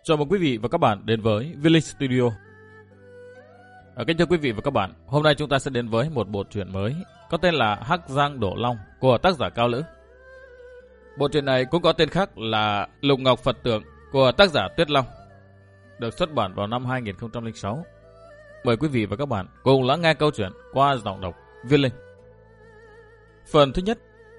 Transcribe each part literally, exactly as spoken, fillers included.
Chào mừng quý vị và các bạn đến với Village Studio. À, kính thưa quý vị và các bạn, hôm nay chúng ta sẽ đến với một bộ truyện mới có tên là Hắc Giang Đổ Long của tác giả Cao Lữ. Bộ truyện này cũng có tên khác là Lục Ngọc Phật Tượng của tác giả Tuyết Long, được xuất bản vào năm hai nghìn không trăm lẻ sáu. Mời quý vị và các bạn cùng lắng nghe câu chuyện qua giọng đọc Viết Linh. Phần thứ nhất.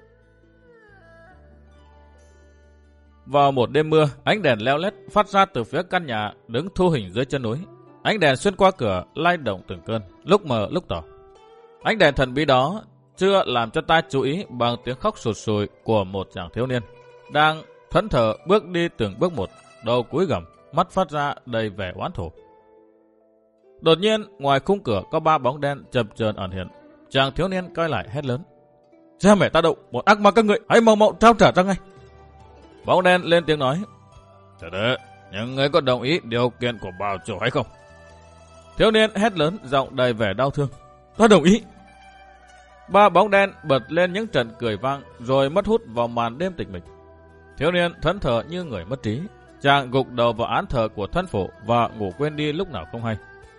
Vào một đêm mưa, ánh đèn leo lét phát ra từ phía căn nhà đứng thu hình dưới chân núi. Ánh đèn xuyên qua cửa lay động từng cơn, lúc mờ lúc tỏ. Ánh đèn thần bí đó chưa làm cho ta chú ý bằng tiếng khóc sụt sùi của một chàng thiếu niên đang thẫn thờ bước đi từng bước một, đầu cúi gằm, mắt phát ra đầy vẻ oán thù. Đột nhiên, ngoài khung cửa có ba bóng đen chập chờn ẩn hiện. Chàng thiếu niên quay lại hét lớn: "Cha mẹ ta đậu, một ác ma các ngươi, hãy mau mau trao trả ra ngay!" Bóng đen lên tiếng nói: "Chờ đợi, nhưng ngươi có đồng ý điều kiện của bảo chủ hay không?" Thiếu niên hét lớn, giọng đầy vẻ đau thương: "Ta đồng ý." Ba bóng đen bật lên những trận cười vang rồi mất hút vào màn đêm tịch mịch. Thiếu niên thẫn thờ như người mất trí, chàng gục đầu vào án thờ của thân phụ và ngủ quên đi lúc nào không hay.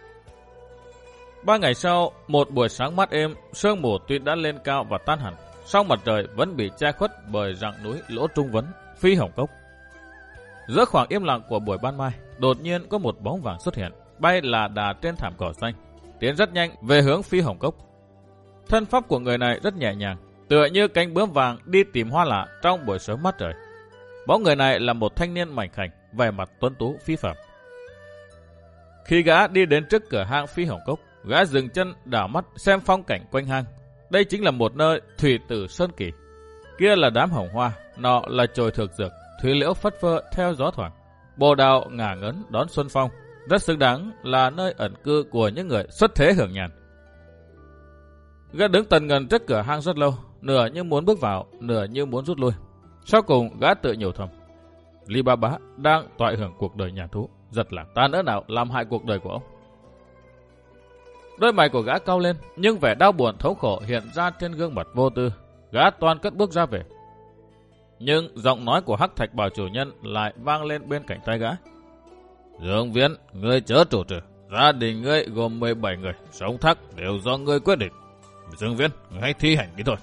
Ba ngày sau, một buổi sáng mát êm, sương mù tuy đã lên cao và tan hẳn, song mặt trời vẫn bị che khuất bởi rặng núi Lỗ Trung Vấn, Phi Hồng Cốc. Giữa khoảng im lặng của buổi ban mai, đột nhiên có một bóng vàng xuất hiện, bay là đà trên thảm cỏ xanh, tiến rất nhanh về hướng Phi Hồng Cốc. Thân pháp của người này rất nhẹ nhàng, tựa như cánh bướm vàng đi tìm hoa lạ trong buổi sớm mát trời. Bóng người này là một thanh niên mảnh khảnh, vẻ mặt tuấn tú phi phàm. Khi gã đi đến trước cửa hang Phi Hồng Cốc, gã dừng chân đảo mắt xem phong cảnh quanh hang. Đây chính là một nơi thủy tử sơn kỳ. Kia là đám hồng hoa, nọ là chồi thực dược, thủy liễu phất phơ theo gió thoảng, bồ đào ngả ngấn đón xuân phong, rất xứng đáng là nơi ẩn cư của những người xuất thế hưởng nhàn. Gã đứng tần ngần trước cửa hang rất lâu, nửa như muốn bước vào, nửa như muốn rút lui. Sau cùng gã tự nhủ thầm: Lý Ba Bá đang toại hưởng cuộc đời nhàn thú, giật là ta nỡ nào làm hại cuộc đời của ông. Đôi mày của gã cau lên, nhưng vẻ đau buồn thống khổ hiện ra trên gương mặt vô tư. Gã toan cất bước ra về, nhưng giọng nói của Hắc Thạch Bảo chủ nhân lại vang lên bên cạnh tai gã: Dương Viễn, ngươi chớ trù trừ, gia đình ngươi gồm mười bảy người, sống thắc đều do ngươi quyết định. Dương Viễn, ngươi hãy thi hành đi thôi.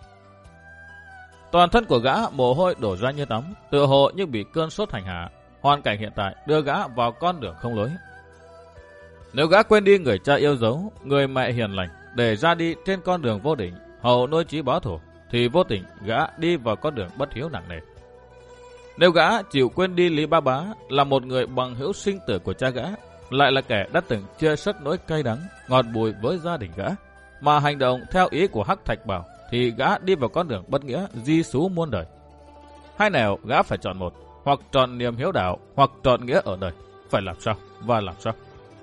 Toàn thân của gã mồ hôi đổ ra như tắm, tựa hồ như bị cơn sốt hành hạ. Hoàn cảnh hiện tại đưa gã vào con đường không lối. Nếu gã quên đi người cha yêu dấu, người mẹ hiền lành, để ra đi trên con đường vô định, hầu nuôi chí báo thù, thì vô tình gã đi vào con đường bất hiếu nặng nề. Nếu gã chịu quên đi Lý Ba Bá là một người bằng hữu sinh tử của cha gã, lại là kẻ đã từng chia sớt nỗi cay đắng, ngọt bùi với gia đình gã, mà hành động theo ý của Hắc Thạch Bảo, thì gã đi vào con đường bất nghĩa, di xú muôn đời. Hai nẻo gã phải chọn một, hoặc chọn niềm hiếu đạo, hoặc chọn nghĩa ở đời. Phải làm sao và làm sao?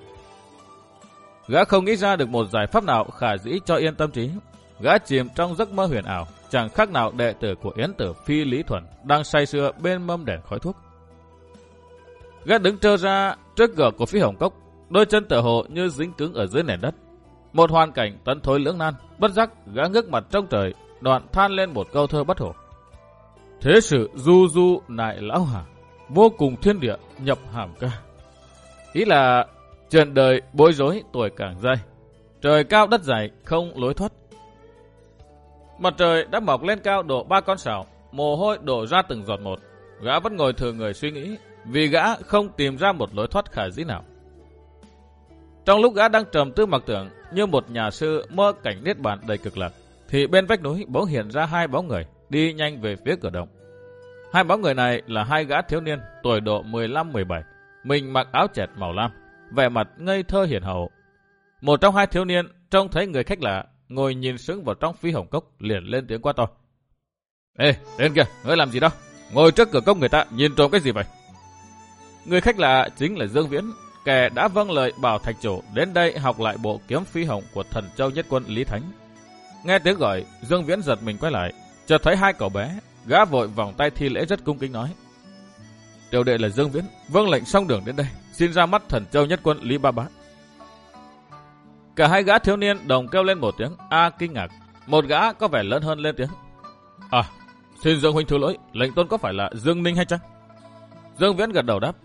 Gã không nghĩ ra được một giải pháp nào khả dĩ cho yên tâm trí. Gã chìm trong giấc mơ huyền ảo, chẳng khác nào đệ tử của Yến Tử Phi Lý Thuần đang say sưa bên mâm đèn khói thuốc. Gã đứng trơ ra trước cửa của Phi Hồng Cốc, đôi chân tựa hồ như dính cứng ở dưới nền đất. Một hoàn cảnh tấn thối lưỡng nan, bất giác gã ngước mặt trong trời, đoạn than lên một câu thơ bất hủ: Thế sự du du nại lão hà, vô cùng thiên địa nhập hàm ca. Ý là chuyện đời bối rối tuổi càng dai, trời cao đất dày không lối thoát. Mặt trời đã mọc lên cao độ ba con sào, mồ hôi đổ ra từng giọt một. Gã vẫn ngồi thừa người suy nghĩ, vì gã không tìm ra một lối thoát khả dĩ nào. Trong lúc gã đang trầm tư mặc tưởng như một nhà sư mơ cảnh niết bàn đầy cực lạc, thì bên vách núi bỗng hiện ra hai bóng người đi nhanh về phía cửa động. Hai bóng người này là hai gã thiếu niên tuổi độ mười lăm mười bảy, mình mặc áo chẹt màu lam, vẻ mặt ngây thơ hiền hậu. Một trong hai thiếu niên trông thấy người khách lạ ngồi nhìn sững vào trong Phi Hồng Cốc, liền lên tiếng quát to: Ê, tên kia, ngươi làm gì đó? Ngồi trước cửa cốc người ta nhìn trộm cái gì vậy? Người khách lạ chính là Dương Viễn, kẻ đã vâng lời bảo thạch chủ đến đây học lại bộ kiếm phi hồng của thần châu nhất quân Lý Thánh. Nghe tiếng gọi, Dương Viễn giật mình quay lại, chợt thấy hai cậu bé, gã vội vòng tay thi lễ rất cung kính nói: Tiểu đệ là Dương Viễn, vâng lệnh xong đường đến đây, xin ra mắt thần châu nhất quân Lý Ba Bá. Cả hai gã thiếu niên đồng kêu lên một tiếng a kinh ngạc. Một gã có vẻ lớn hơn lên tiếng: À, xin Dương huynh thứ lỗi, lệnh tôn có phải là Dương Ninh hay chăng? Dương Viễn gật đầu đáp: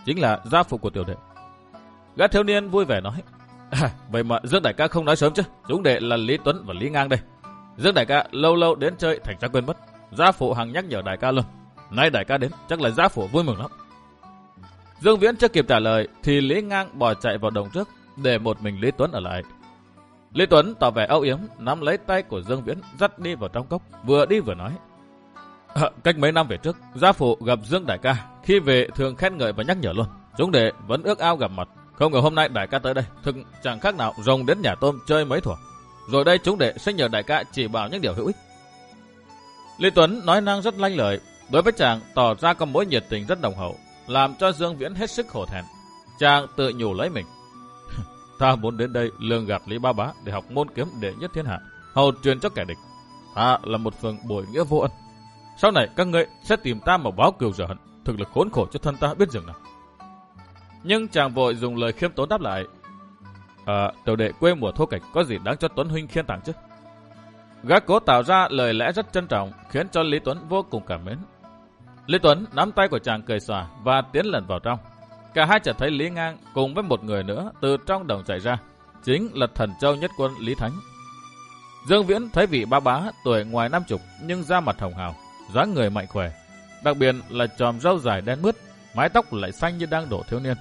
chính là gia phụ của tiểu đệ. Gã thiếu niên vui vẻ nói, à, vậy mà Dương đại ca không nói sớm chứ, chúng đệ là Lý Tuấn và Lý Ngang đây. Dương đại ca lâu lâu đến chơi thành ra quên mất, gia phụ hằng nhắc nhở đại ca luôn. Nay đại ca đến, chắc là gia phụ vui mừng lắm. Dương Viễn chưa kịp trả lời thì Lý Ngang bỏ chạy vào đồng trước, để một mình Lý Tuấn ở lại. Lý Tuấn tỏ vẻ âu yếm, nắm lấy tay của Dương Viễn dắt đi vào trong cốc, vừa đi vừa nói, à, cách mấy năm về trước, gia phụ gặp Dương đại ca, khi về thường khen ngợi và nhắc nhở luôn. Chúng đệ vẫn ước ao gặp mặt, không ngờ hôm nay đại ca tới đây, thực chẳng khác nào rồng đến nhà tôm chơi mấy thuở. Rồi đây chúng đệ sẽ nhờ đại ca chỉ bảo những điều hữu ích. Lý Tuấn nói năng rất lanh lợi, đối với chàng tỏ ra có mối nhiệt tình rất nồng hậu, làm cho Dương Viễn hết sức hổ thẹn. Chàng tự nhủ lấy mình, ta muốn đến đây lường gạt Lý Ba Bá để học môn kiếm đệ nhất thiên hạ, hầu truyền cho kẻ địch. Ta là một phường bội nghĩa vô ân. Sau này các ngươi sẽ tìm ta mà báo cừu rửa hận, thực là khốn khổ cho thân ta biết dừng nào. Nhưng chàng vội dùng lời khiêm tốn đáp lại, à, tiểu đệ quê mùa thô kệch, có gì đáng cho Tuấn huynh khiên tặng chứ. Gã cố tạo ra lời lẽ rất trân trọng, khiến cho Lý Tuấn vô cùng cảm mến. Lý Tuấn nắm tay của chàng cười xòa và tiến lần vào trong. Cả hai chợt thấy Lý Ngang cùng với một người nữa từ trong đồng chạy ra, chính là Thần Châu Nhất Quân Lý Thánh. Dương Viễn thấy vị ba bá tuổi ngoài năm chục nhưng da mặt hồng hào, dáng người mạnh khỏe, đặc biệt là chòm râu dài đen mướt, mái tóc lại xanh như đang đổ thiếu niên.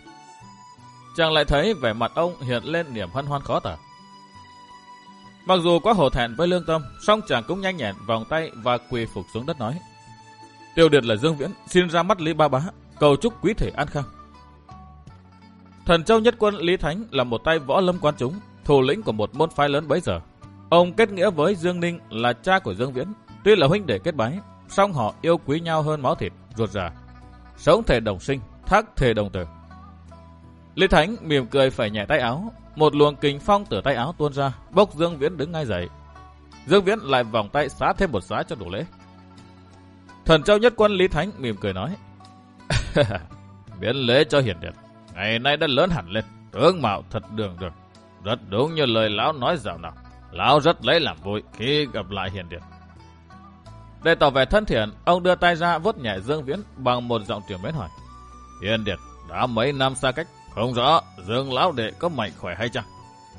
Chàng lại thấy vẻ mặt ông hiện lên niềm hân hoan khó tả. Mặc dù có hổ thẹn với lương tâm, song chàng cũng nhanh nhẹn vòng tay và quỳ phục xuống đất nói, Tiêu Điệt là Dương Viễn, xin ra mắt Lý Ba Bá, cầu chúc quý thể an khang. Thần Châu Nhất Quân Lý Thánh là một tay võ lâm quan chúng, thủ lĩnh của một môn phái lớn bấy giờ. Ông kết nghĩa với Dương Ninh là cha của Dương Viễn, tuy là huynh đệ kết bái, song họ yêu quý nhau hơn máu thịt, ruột già, sống thể đồng sinh, thác thể đồng tử. Lý Thánh mỉm cười phẩy nhẹ tay áo, một luồng kình phong từ tay áo tuôn ra, bốc Dương Viễn đứng ngay dậy. Dương Viễn lại vòng tay xá thêm một xá cho đủ lễ. Thần Châu Nhất Quân Lý Thánh mỉm cười nói, miễn lễ cho hiền điệt, ngày nay đã lớn hẳn lên, tướng mạo thật đường đường, rất đúng như lời lão nói dạo nào. Lão rất lấy làm vui khi gặp lại hiền điệt. Để tỏ vẻ thân thiện, ông đưa tay ra vuốt nhẹ Dương Viễn bằng một giọng triều mến hỏi, hiền điệt đã mấy năm xa cách, không rõ Dương lão đệ có mạnh khỏe hay chăng?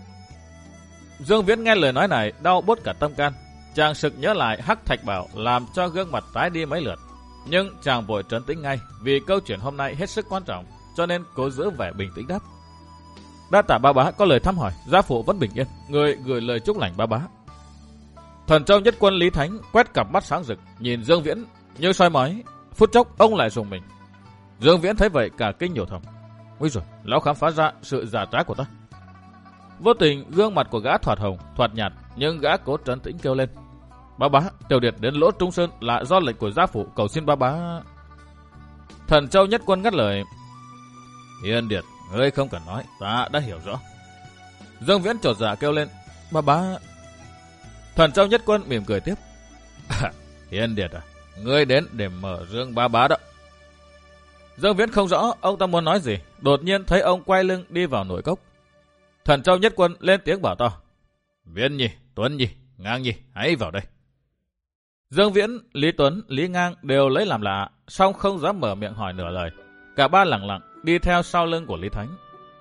Dương Viễn nghe lời nói này đau buốt cả tâm can. Chàng sực nhớ lại Hắc Thạch Bảo làm cho gương mặt tái đi mấy lượt, nhưng chàng vội trấn tĩnh ngay vì câu chuyện hôm nay hết sức quan trọng, cho nên cố giữ vẻ bình tĩnh đáp, đa tạ ba bá có lời thăm hỏi, gia phụ vẫn bình yên, người gửi lời chúc lành ba bá. Thần Châu Nhất Quân Lý Thánh quét cặp mắt sáng rực nhìn Dương Viễn như soi mói, phút chốc ông lại rùng mình. Dương Viễn thấy vậy cả kinh nhổ thầm, ôi rồi lão khám phá ra sự giả trá của ta. Vô tình gương mặt của gã thoạt hồng thoạt nhạt, nhưng gã cố trấn tĩnh kêu lên, ba bá, Tiểu Điệt đến Lỗ Trung Sơn là do lệnh của gia phụ, cầu xin ba bá. Thần Châu Nhất Quân ngắt lời, hiền điệt, ngươi không cần nói, ta đã hiểu rõ. Dương Viễn chột dạ kêu lên, ba bá. Thần Châu Nhất Quân mỉm cười tiếp, à, hiền điệt à, ngươi đến để mở rương ba bá đó. Dương Viễn không rõ ông ta muốn nói gì, đột nhiên thấy ông quay lưng đi vào nội cốc. Thần Châu Nhất Quân lên tiếng bảo to, Viễn Nhi, Tuấn Nhi, Ngang Nhi, hãy vào đây. Dương Viễn, Lý Tuấn, Lý Ngang đều lấy làm lạ, song không dám mở miệng hỏi nửa lời. Cả ba lặng lặng đi theo sau lưng của Lý Thánh.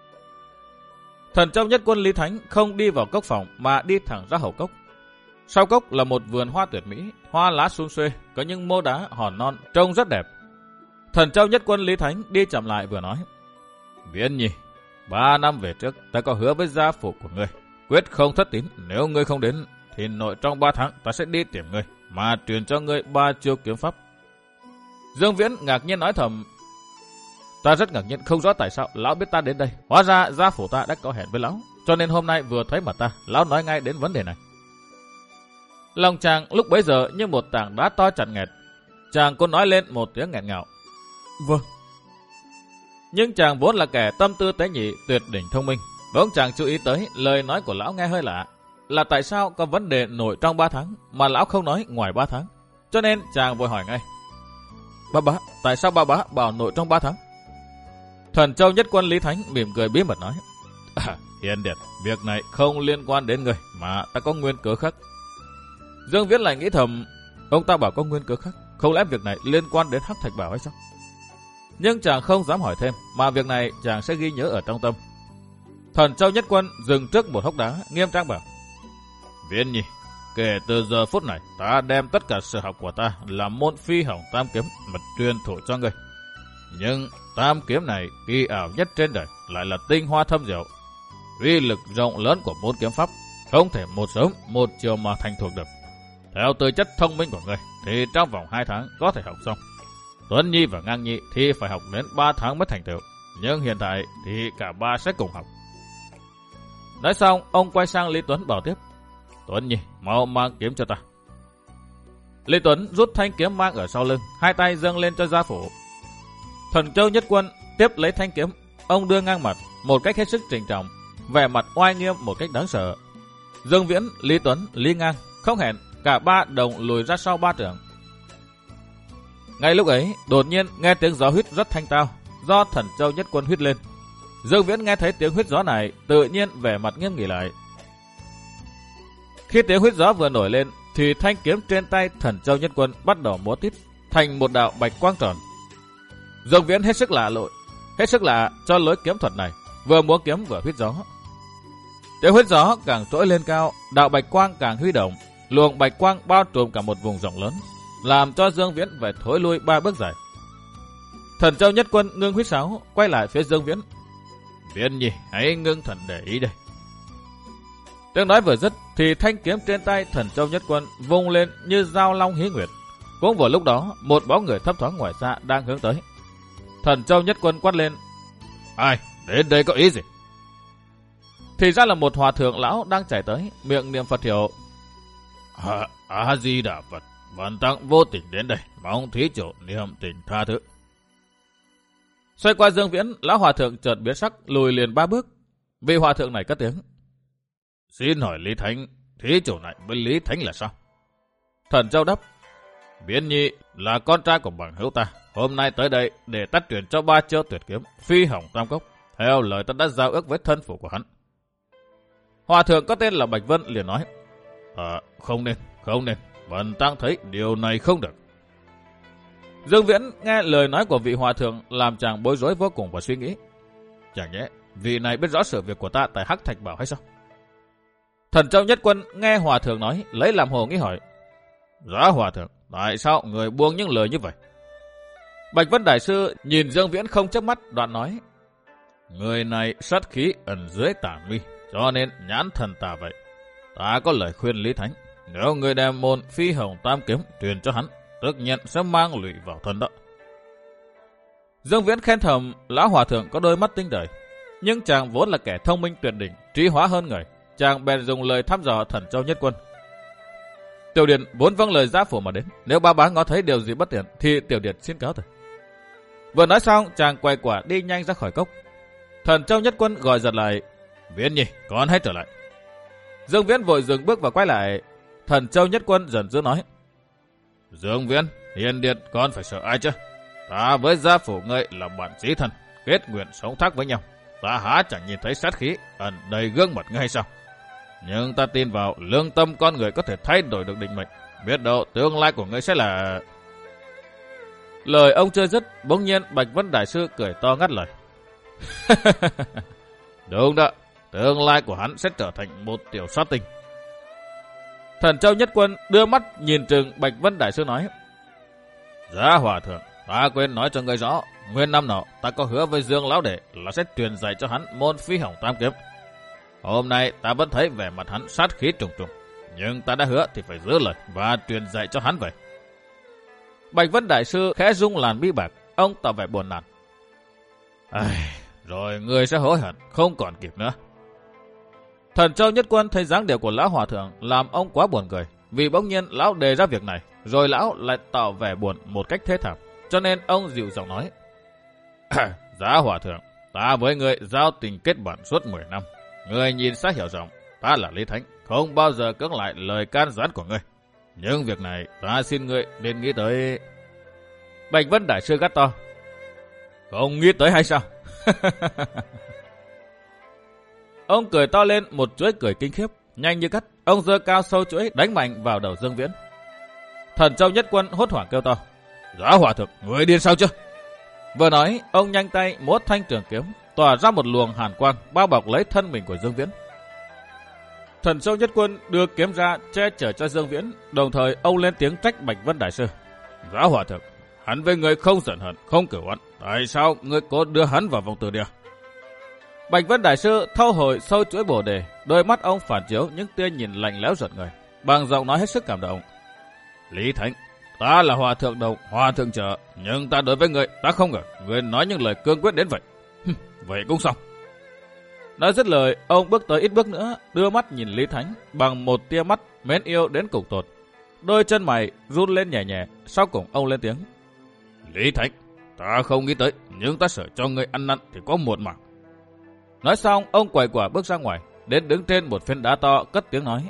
Thần Châu Nhất Quân Lý Thánh không đi vào cốc phòng mà đi thẳng ra hậu cốc. Sau cốc là một vườn hoa tuyệt mỹ, hoa lá sum xuê, có những mô đá hòn non trông rất đẹp. Thần Châu Nhất Quân Lý Thánh đi chậm lại vừa nói, Viễn Nhi, ba năm về trước ta có hứa với gia phụ của ngươi, quyết không thất tín, nếu ngươi không đến thì nội trong ba tháng ta sẽ đi tìm ngươi mà truyền cho ngươi ba chiêu kiếm pháp. Dương Viễn ngạc nhiên nói thầm, ta rất ngạc nhiên không rõ tại sao lão biết ta đến đây, hóa ra gia phụ ta đã có hẹn với lão, cho nên hôm nay vừa thấy mặt ta, lão nói ngay đến vấn đề này. Lòng chàng lúc bấy giờ như một tảng đá to chặn nghẹt, chàng có nói lên một tiếng nghẹn ngào, vâng. Nhưng chàng vốn là kẻ tâm tư tế nhị, tuyệt đỉnh thông minh, bỗng chàng chú ý tới lời nói của lão nghe hơi lạ, là tại sao có vấn đề nổi trong ba tháng mà lão không nói ngoài ba tháng. Cho nên chàng vội hỏi ngay, ba bá, tại sao ba bá bảo nổi trong ba tháng? Thần Châu Nhất Quân Lý Thánh mỉm cười bí mật nói, à, hiền điệt, việc này không liên quan đến người mà ta có nguyên cớ khác. Dương Viễn lại nghĩ thầm, ông ta bảo có nguyên cớ khác, không lẽ việc này liên quan đến Hắc Thạch Bảo hay sao? nhưng chàng không dám hỏi thêm, mà việc này chàng sẽ ghi nhớ ở trong tâm. Thần Châu Nhất Quân dừng trước một hốc đá, nghiêm trang bảo: Viên Nhi, kể từ giờ phút này, ta đem tất cả sự học của ta là môn phi hồng tam kiếm mà truyền thụ cho ngươi. Nhưng tam kiếm này kỳ ảo nhất trên đời, lại là tinh hoa thâm diệu. Uy lực rộng lớn của môn kiếm pháp không thể một sớm một chiều mà thành thuộc được. Theo tư chất thông minh của ngươi thì trong vòng hai tháng có thể học xong. Tuấn Nhi và Ngang Nhi thì phải học đến ba tháng mới thành tựu, nhưng hiện tại thì cả ba sẽ cùng học. Nói xong, ông quay sang Lý Tuấn bảo tiếp: Tuấn Nhi, mau mang kiếm cho ta. Lý Tuấn rút thanh kiếm mang ở sau lưng, hai tay dâng lên cho gia phủ. Thần Châu Nhất Quân tiếp lấy thanh kiếm, ông đưa ngang mặt một cách hết sức trịnh trọng, vẻ mặt oai nghiêm một cách đáng sợ. Dương Viễn, Lý Tuấn, Lý Ngang không hẹn, cả ba đồng lùi ra sau ba trượng. Ngay lúc ấy, đột nhiên nghe tiếng gió huýt rất thanh tao, do Thần Châu Nhất Quân huýt lên. Dương Viễn nghe thấy tiếng huýt gió này, tự nhiên vẻ mặt nghiêm nghị lại. Khi tiếng huýt gió vừa nổi lên, thì thanh kiếm trên tay Thần Châu Nhất Quân bắt đầu múa tít thành một đạo bạch quang tròn. Dương Viễn hết sức lạ lội, hết sức lạ cho lối kiếm thuật này, vừa múa kiếm vừa huýt gió. Tiếng huýt gió càng trỗi lên cao, đạo bạch quang càng huy động, luồng bạch quang bao trùm cả một vùng rộng lớn, làm cho Dương Viễn phải thối lui ba bước dài. Thần Châu Nhất Quân ngưng huýt sáo, quay lại phía Dương Viễn: Viễn Nhi, hãy ngưng thần để ý đây. Tiếng nói vừa dứt thì thanh kiếm trên tay Thần Châu Nhất Quân vung lên như dao long hí nguyệt. Cũng vào lúc đó, một bóng người thấp thoáng ngoài xa đang hướng tới. Thần Châu Nhất Quân quát lên: Ai đến đây có ý gì? Thì ra là một hòa thượng lão đang chạy tới, miệng niệm Phật hiệu: A, A Di Đà Phật, Vạn Tăng vô tình đến đây, mong thí chủ niệm tình tha thứ. Xoay qua Dương Viễn, lão hòa thượng chợt biến sắc, lùi liền ba bước. Vị hòa thượng này cất tiếng: Xin hỏi Lý Thánh, thí chủ này với Lý Thánh là sao? Thần Châu đáp: Viễn Nhi là con trai của bằng hữu ta, hôm nay tới đây để ta truyền cho ba chiêu tuyệt kiếm phi hồng tam cốc, theo lời ta đã giao ước với thân phụ của hắn. Hòa thượng có tên là Bạch Vân liền nói: À, không nên, không nên, Vân Tăng thấy điều này không được. Dương Viễn nghe lời nói của vị hòa thượng làm chàng bối rối vô cùng và suy nghĩ: Chẳng nhẽ vị này biết rõ sự việc của ta tại Hắc Thạch Bảo hay sao? Thần Châu Nhất Quân nghe hòa thượng nói, lấy làm hồ nghĩ hỏi: Giá hòa thượng, tại sao người buông những lời như vậy? Bạch Vân Đại Sư nhìn Dương Viễn không chớp mắt, đoạn nói: Người này sát khí ẩn dưới tả mi, cho nên nhãn thần tà vậy. Ta có lời khuyên Lý Thánh, nếu người đem môn phi hồng tam kiếm truyền cho hắn, tất nhiên sẽ mang lụy vào thân đó. Dương Viễn khen thầm lão hòa thượng có đôi mắt tinh đời, nhưng chàng vốn là kẻ thông minh tuyệt đỉnh, trí hóa hơn người, chàng bèn dùng lời thăm dò Thần Châu Nhất Quân. Tiểu Điền vốn vâng lời gia phủ mà đến, nếu ba bá ngó thấy điều gì bất tiện thì Tiểu Điền xin cáo từ. Vừa nói xong, chàng quay quả đi nhanh ra khỏi cốc. Thần Châu Nhất Quân gọi giật lại: Viễn Nhi, con hãy trở lại. Dương Viễn vội dừng bước và quay lại. Thần Châu Nhất Quân giận dữ nói: Dương Viễn, hiền điện con phải sợ ai chứ? Ta với gia phủ ngươi là bạn chí thân, kết nguyện sống thác với nhau. Ta há chẳng nhìn thấy sát khí ẩn đầy gương mặt ngươi hay sao? Nhưng ta tin vào lương tâm con người có thể thay đổi được định mệnh. Biết đâu tương lai của ngươi sẽ là... Lời ông chưa dứt, bỗng nhiên Bạch Vân Đại Sư cười to ngắt lời: Đúng đó, tương lai của hắn sẽ trở thành một tiểu sát tinh. Thần Châu Nhất Quân đưa mắt nhìn trừng Bạch Vân Đại Sư nói: Giá hòa thượng, ta quên nói cho ngươi rõ, nguyên năm nọ ta có hứa với Dương Lão Đệ là sẽ truyền dạy cho hắn môn phi hồng tam kiếm. Hôm nay ta vẫn thấy vẻ mặt hắn sát khí trùng trùng, nhưng ta đã hứa thì phải giữ lời và truyền dạy cho hắn vậy. Bạch Vân Đại Sư khẽ rung làn mi bạc, ông tỏ vẻ buồn nản: Ai, rồi người sẽ hối hận không còn kịp nữa. Thần Châu Nhất Quân thấy dáng điệu của lão hòa thượng làm ông quá buồn cười, vì bỗng nhiên lão đề ra việc này, rồi lão lại tỏ vẻ buồn một cách thê thảm, cho nên ông dịu giọng nói: Giá hòa thượng, ta với người giao tình kết bạn suốt mười năm, người nhìn xa hiểu rộng, ta là Lý Thánh, không bao giờ cưỡng lại lời can gián của ngươi. Nhưng việc này ta xin ngươi nên nghĩ tới. Bạch Vân Đại Sư gắt to: Không nghĩ tới hay sao? Ông cười to lên một chuỗi cười kinh khiếp, nhanh như cắt, ông giơ cao sâu chuỗi đánh mạnh vào đầu Dương Viễn. Thần Châu Nhất Quân hốt hoảng kêu to: Giá hòa thượng, người điên sao chưa? Vừa nói, ông nhanh tay múa thanh trường kiếm, tỏa ra một luồng hàn quang bao bọc lấy thân mình của Dương Viễn. Thần Châu Nhất Quân đưa kiếm ra che chở cho Dương Viễn, đồng thời ông lên tiếng trách Bạch Vân Đại Sư. Giá Hòa Thượng, hắn với người không giận hận, không cửu oán, tại sao người cố đưa hắn vào vòng tử địa? Bạch Vân Đại Sư thâu hồi sâu chuỗi bồ đề, đôi mắt ông phản chiếu những tia nhìn lạnh lẽo giận người, bằng giọng nói hết sức cảm động. Lý Thánh, ta là Hòa Thượng Đồng, Hòa Thượng Trợ, nhưng ta đối với người, ta không ngờ người nói những lời cương quyết đến vậy. Vậy cũng xong. Nói dứt lời, ông bước tới ít bước nữa, đưa mắt nhìn Lý Thánh bằng một tia mắt mến yêu đến cùng tột. Đôi chân mày run lên nhẹ nhẹ, sau cùng ông lên tiếng. Lý Thánh, ta không nghĩ tới, nhưng ta sợ cho người ăn năn thì có một mạng. Nói xong, ông quay quả bước ra ngoài, đến đứng trên một phiến đá to, cất tiếng nói.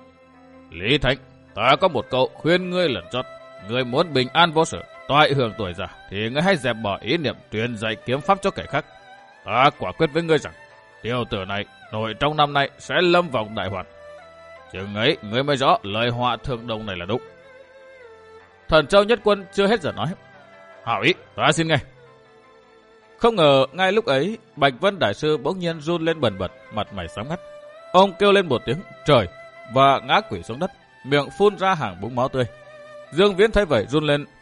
Lý Thánh, ta có một câu khuyên ngươi lần chót. Ngươi muốn bình an vô sự, toại hưởng tuổi già, thì ngươi hãy dẹp bỏ ý niệm truyền dạy kiếm pháp cho kẻ khác. Ta quả quyết với ngươi rằng, tiểu tử này nội trong năm nay sẽ lâm vòng đại hoàn. Chừng ấy, ngươi mới rõ lời Hòa Thượng Đồng này là đúng. Thần Châu Nhất Quân chưa hết giờ nói. Hảo ý, ta xin nghe. Không ngờ, ngay lúc ấy, Bạch Vân Đại Sư bỗng nhiên run lên bần bật, mặt mày sáng ngắt. Ông kêu lên một tiếng trời và ngã quỵ xuống đất, miệng phun ra hàng búng máu tươi. Dương Viễn thấy vậy run lên.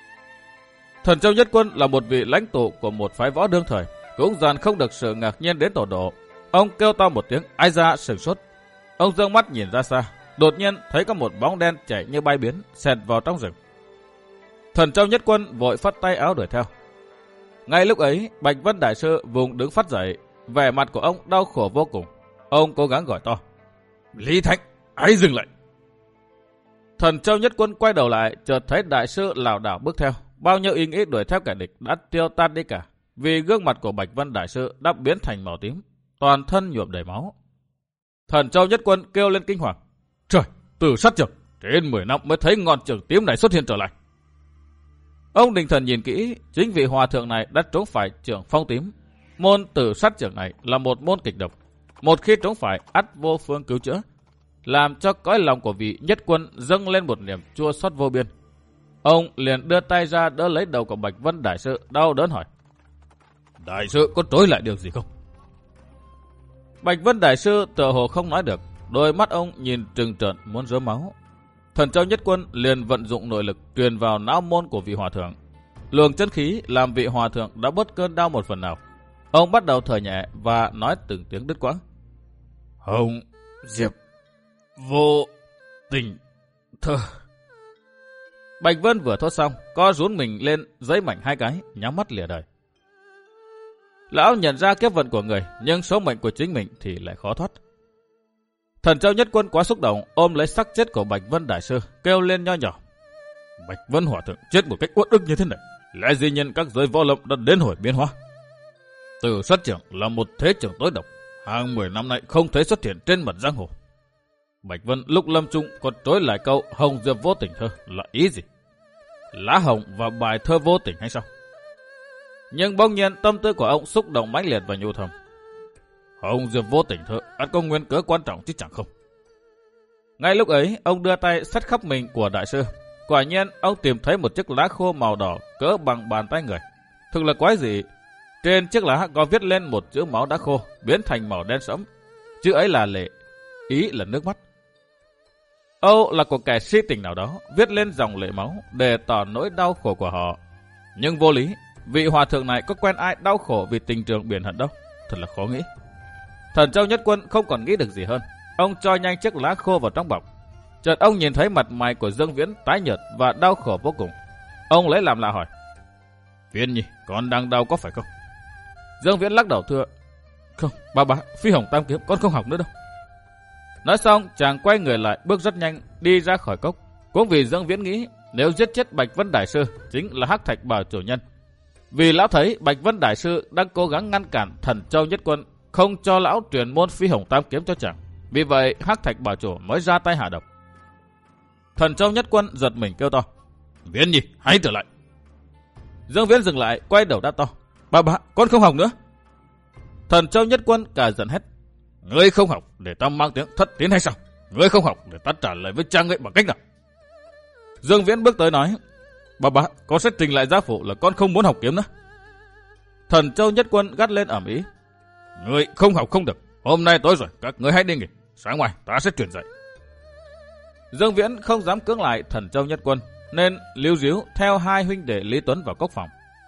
Thần Châu Nhất Quân là một vị lãnh tụ của một phái võ đương thời, cũng dàn không được sự ngạc nhiên đến tổ độ. Ông kêu to một tiếng, ai ra sửng sốt. Ông giương mắt nhìn ra xa, đột nhiên thấy có một bóng đen chạy như bay biến, xẹt vào trong rừng. Thần Châu Nhất Quân vội phất tay áo đuổi theo. Ngay lúc ấy, Bạch Vân Đại Sư vùng đứng phát dậy, vẻ mặt của ông đau khổ vô cùng. Ông cố gắng gọi to. Lý Thánh, hãy dừng lại. Thần Châu Nhất Quân quay đầu lại, chợt thấy Đại Sư lảo đảo bước theo. Bao nhiêu ý nghĩ đuổi theo kẻ địch đã tiêu tan đi cả, vì gương mặt của Bạch Vân Đại Sư đã biến thành màu tím, toàn thân nhuộm đầy máu. Thần Châu Nhất Quân kêu lên kinh hoàng. Trời, Tử Sát Trưởng, trên mười năm mới thấy ngọn trường tím này xuất hiện trở lại. Ông định thần nhìn kỹ, chính vị Hòa Thượng này đã trúng phải trường phong tím. Môn Tử Sát Trưởng này là một môn kịch độc, một khi trúng phải ắt vô phương cứu chữa, làm cho cõi lòng của vị Nhất Quân dâng lên một niềm chua xót vô biên. Ông liền đưa tay ra đỡ lấy đầu của Bạch Vân Đại Sư, đau đớn hỏi. Đại Sư có trối lại điều gì không? Bạch Vân Đại Sư tựa hồ không nói được, đôi mắt ông nhìn trừng trợn muốn rớm máu. Thần Châu Nhất Quân liền vận dụng nội lực truyền vào não môn của vị Hòa Thượng. Luồng chân khí làm vị Hòa Thượng đã bớt cơn đau một phần nào. Ông bắt đầu thở nhẹ và nói từng tiếng đứt quãng. Hồng Diệp vô tình thơ. Bạch Vân vừa thốt xong, co rún mình lên giấy mảnh hai cái, nhắm mắt lìa đời. Lão nhận ra kiếp vận của người, nhưng số mệnh của chính mình thì lại khó thoát. Thần Châu Nhất Quân quá xúc động, ôm lấy xác chết của Bạch Vân Đại Sư, kêu lên nho nhỏ. Bạch Vân Hòa Thượng chết một cách uất ức như thế này, lẽ gì nhân các giới võ lâm đã đến hồi biến hóa. Tử Sát Trưởng là một thế trưởng tối độc, hàng mười năm nay không thấy xuất hiện trên mặt giang hồ. Bạch Vân lúc lâm chung còn trối lại câu Hồng Diệp vô tình thơ là ý gì? Lá hồng và bài thơ vô tình hay sao? Nhưng bỗng nhiên tâm tư của ông xúc động mãnh liệt và nhu thầm. Hồng Diệp vô tình thơ ắt có nguyên cớ quan trọng chứ chẳng không. Ngay lúc ấy, ông đưa tay xách khắp mình của Đại Sư. Quả nhiên, ông tìm thấy một chiếc lá khô màu đỏ cỡ bằng bàn tay người. Thực là quái dị. Trên chiếc lá có viết lên một chữ máu đã khô, biến thành màu đen sẫm. Chữ ấy là lệ, ý là nước mắt. Âu là của kẻ si tình nào đó, viết lên dòng lệ máu để tỏ nỗi đau khổ của họ. Nhưng vô lý, vị Hòa Thượng này có quen ai đau khổ vì tình trường biển hận đâu. Thật là khó nghĩ. Thần Châu Nhất Quân không còn nghĩ được gì hơn. Ông cho nhanh chiếc lá khô vào trong bọc. Chợt ông nhìn thấy mặt mày của Dương Viễn tái nhợt và đau khổ vô cùng. Ông lấy làm lạ hỏi. Viễn nhi, con đang đau có phải không? Dương Viễn lắc đầu thưa. Không, bà bà, phi hồng tam kiếm con không học nữa đâu. Nói xong, chàng quay người lại bước rất nhanh đi ra khỏi cốc. Cũng vì Dương Viễn nghĩ nếu giết chết Bạch Vân Đại Sư chính là Hắc Thạch Bảo chủ nhân. Vì lão thấy Bạch Vân Đại Sư đang cố gắng ngăn cản Thần Châu Nhất Quân không cho lão truyền môn phi hồng tam kiếm cho chàng. Vì vậy Hắc Thạch Bảo chủ mới ra tay hạ độc. Thần Châu Nhất Quân giật mình kêu to. Viễn nhi, hãy trở lại. Dương Viễn dừng lại, quay đầu đáp to. Bà bà, con không học nữa. Thần Châu Nhất Quân cả giận hét. Ngươi không học để ta mang tiếng thất tiến hay sao? Ngươi không học để ta trả lời với cha ngươi bằng cách nào? Dương Viễn bước tới nói. Bà bà, con sẽ trình lại gia phụ là con không muốn học kiếm nữa. Thần Châu Nhất Quân gắt lên ầm ĩ. Người không học không được. Hôm nay tối rồi, các người hãy đi nghỉ. Sáng mai ta sẽ truyền dạy. Dương Viễn không dám cưỡng lại Thần Châu Nhất Quân, nên líu ríu theo hai huynh đệ Lý Tuấn vào cốc phòng.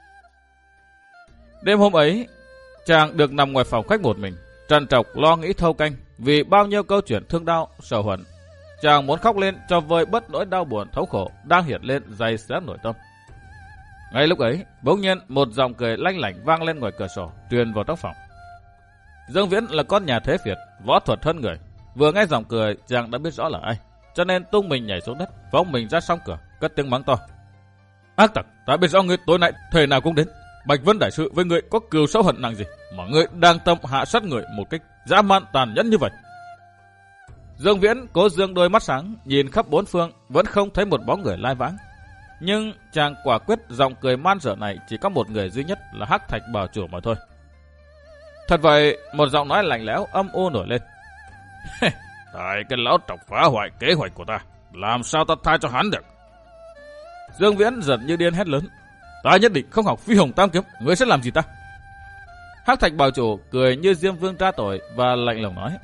Đêm hôm ấy, chàng được nằm ngoài phòng khách một mình, trằn trọc lo nghĩ thâu canh vì bao nhiêu câu chuyện thương đau, sầu hận. Chàng muốn khóc lên cho vơi bớt nỗi đau buồn thấu khổ đang hiện lên dày xéo nội tâm. Ngay lúc ấy, bỗng nhiên một giọng cười lanh lảnh vang lên ngoài cửa sổ, truyền vào trong phòng. Dương Viễn là con nhà thế Việt, võ thuật hơn người. Vừa nghe giọng cười, chàng đã biết rõ là ai, cho nên tung mình nhảy xuống đất, phóng mình ra song cửa, cất tiếng mắng to. Ác tặc, ta biết rõ ngươi tối nay thời nào cũng đến. Bạch Vân đại sư với ngươi có cừu sâu hận nặng gì mà ngươi đang tâm hạ sát người một cách dã man tàn nhẫn như vậy? Dương Viễn cố dương đôi mắt sáng, nhìn khắp bốn phương, vẫn không thấy một bóng người lai vãng. Nhưng chàng quả quyết giọng cười man dở này chỉ có một người duy nhất là Hắc Thạch Bảo Chủ mà thôi. Thật vậy, một giọng nói lạnh lẽo âm u nổi lên. Tại cái lão trọc phá hoại kế hoạch của ta, làm sao ta tha cho hắn được? Dương Viễn giật như điên hét lớn. Ta nhất định không học Phi Hồng Tam Kiếm, ngươi sẽ làm gì ta? Hắc Thạch Bảo Chủ cười như Diêm Vương tra tội và lạnh lùng nói.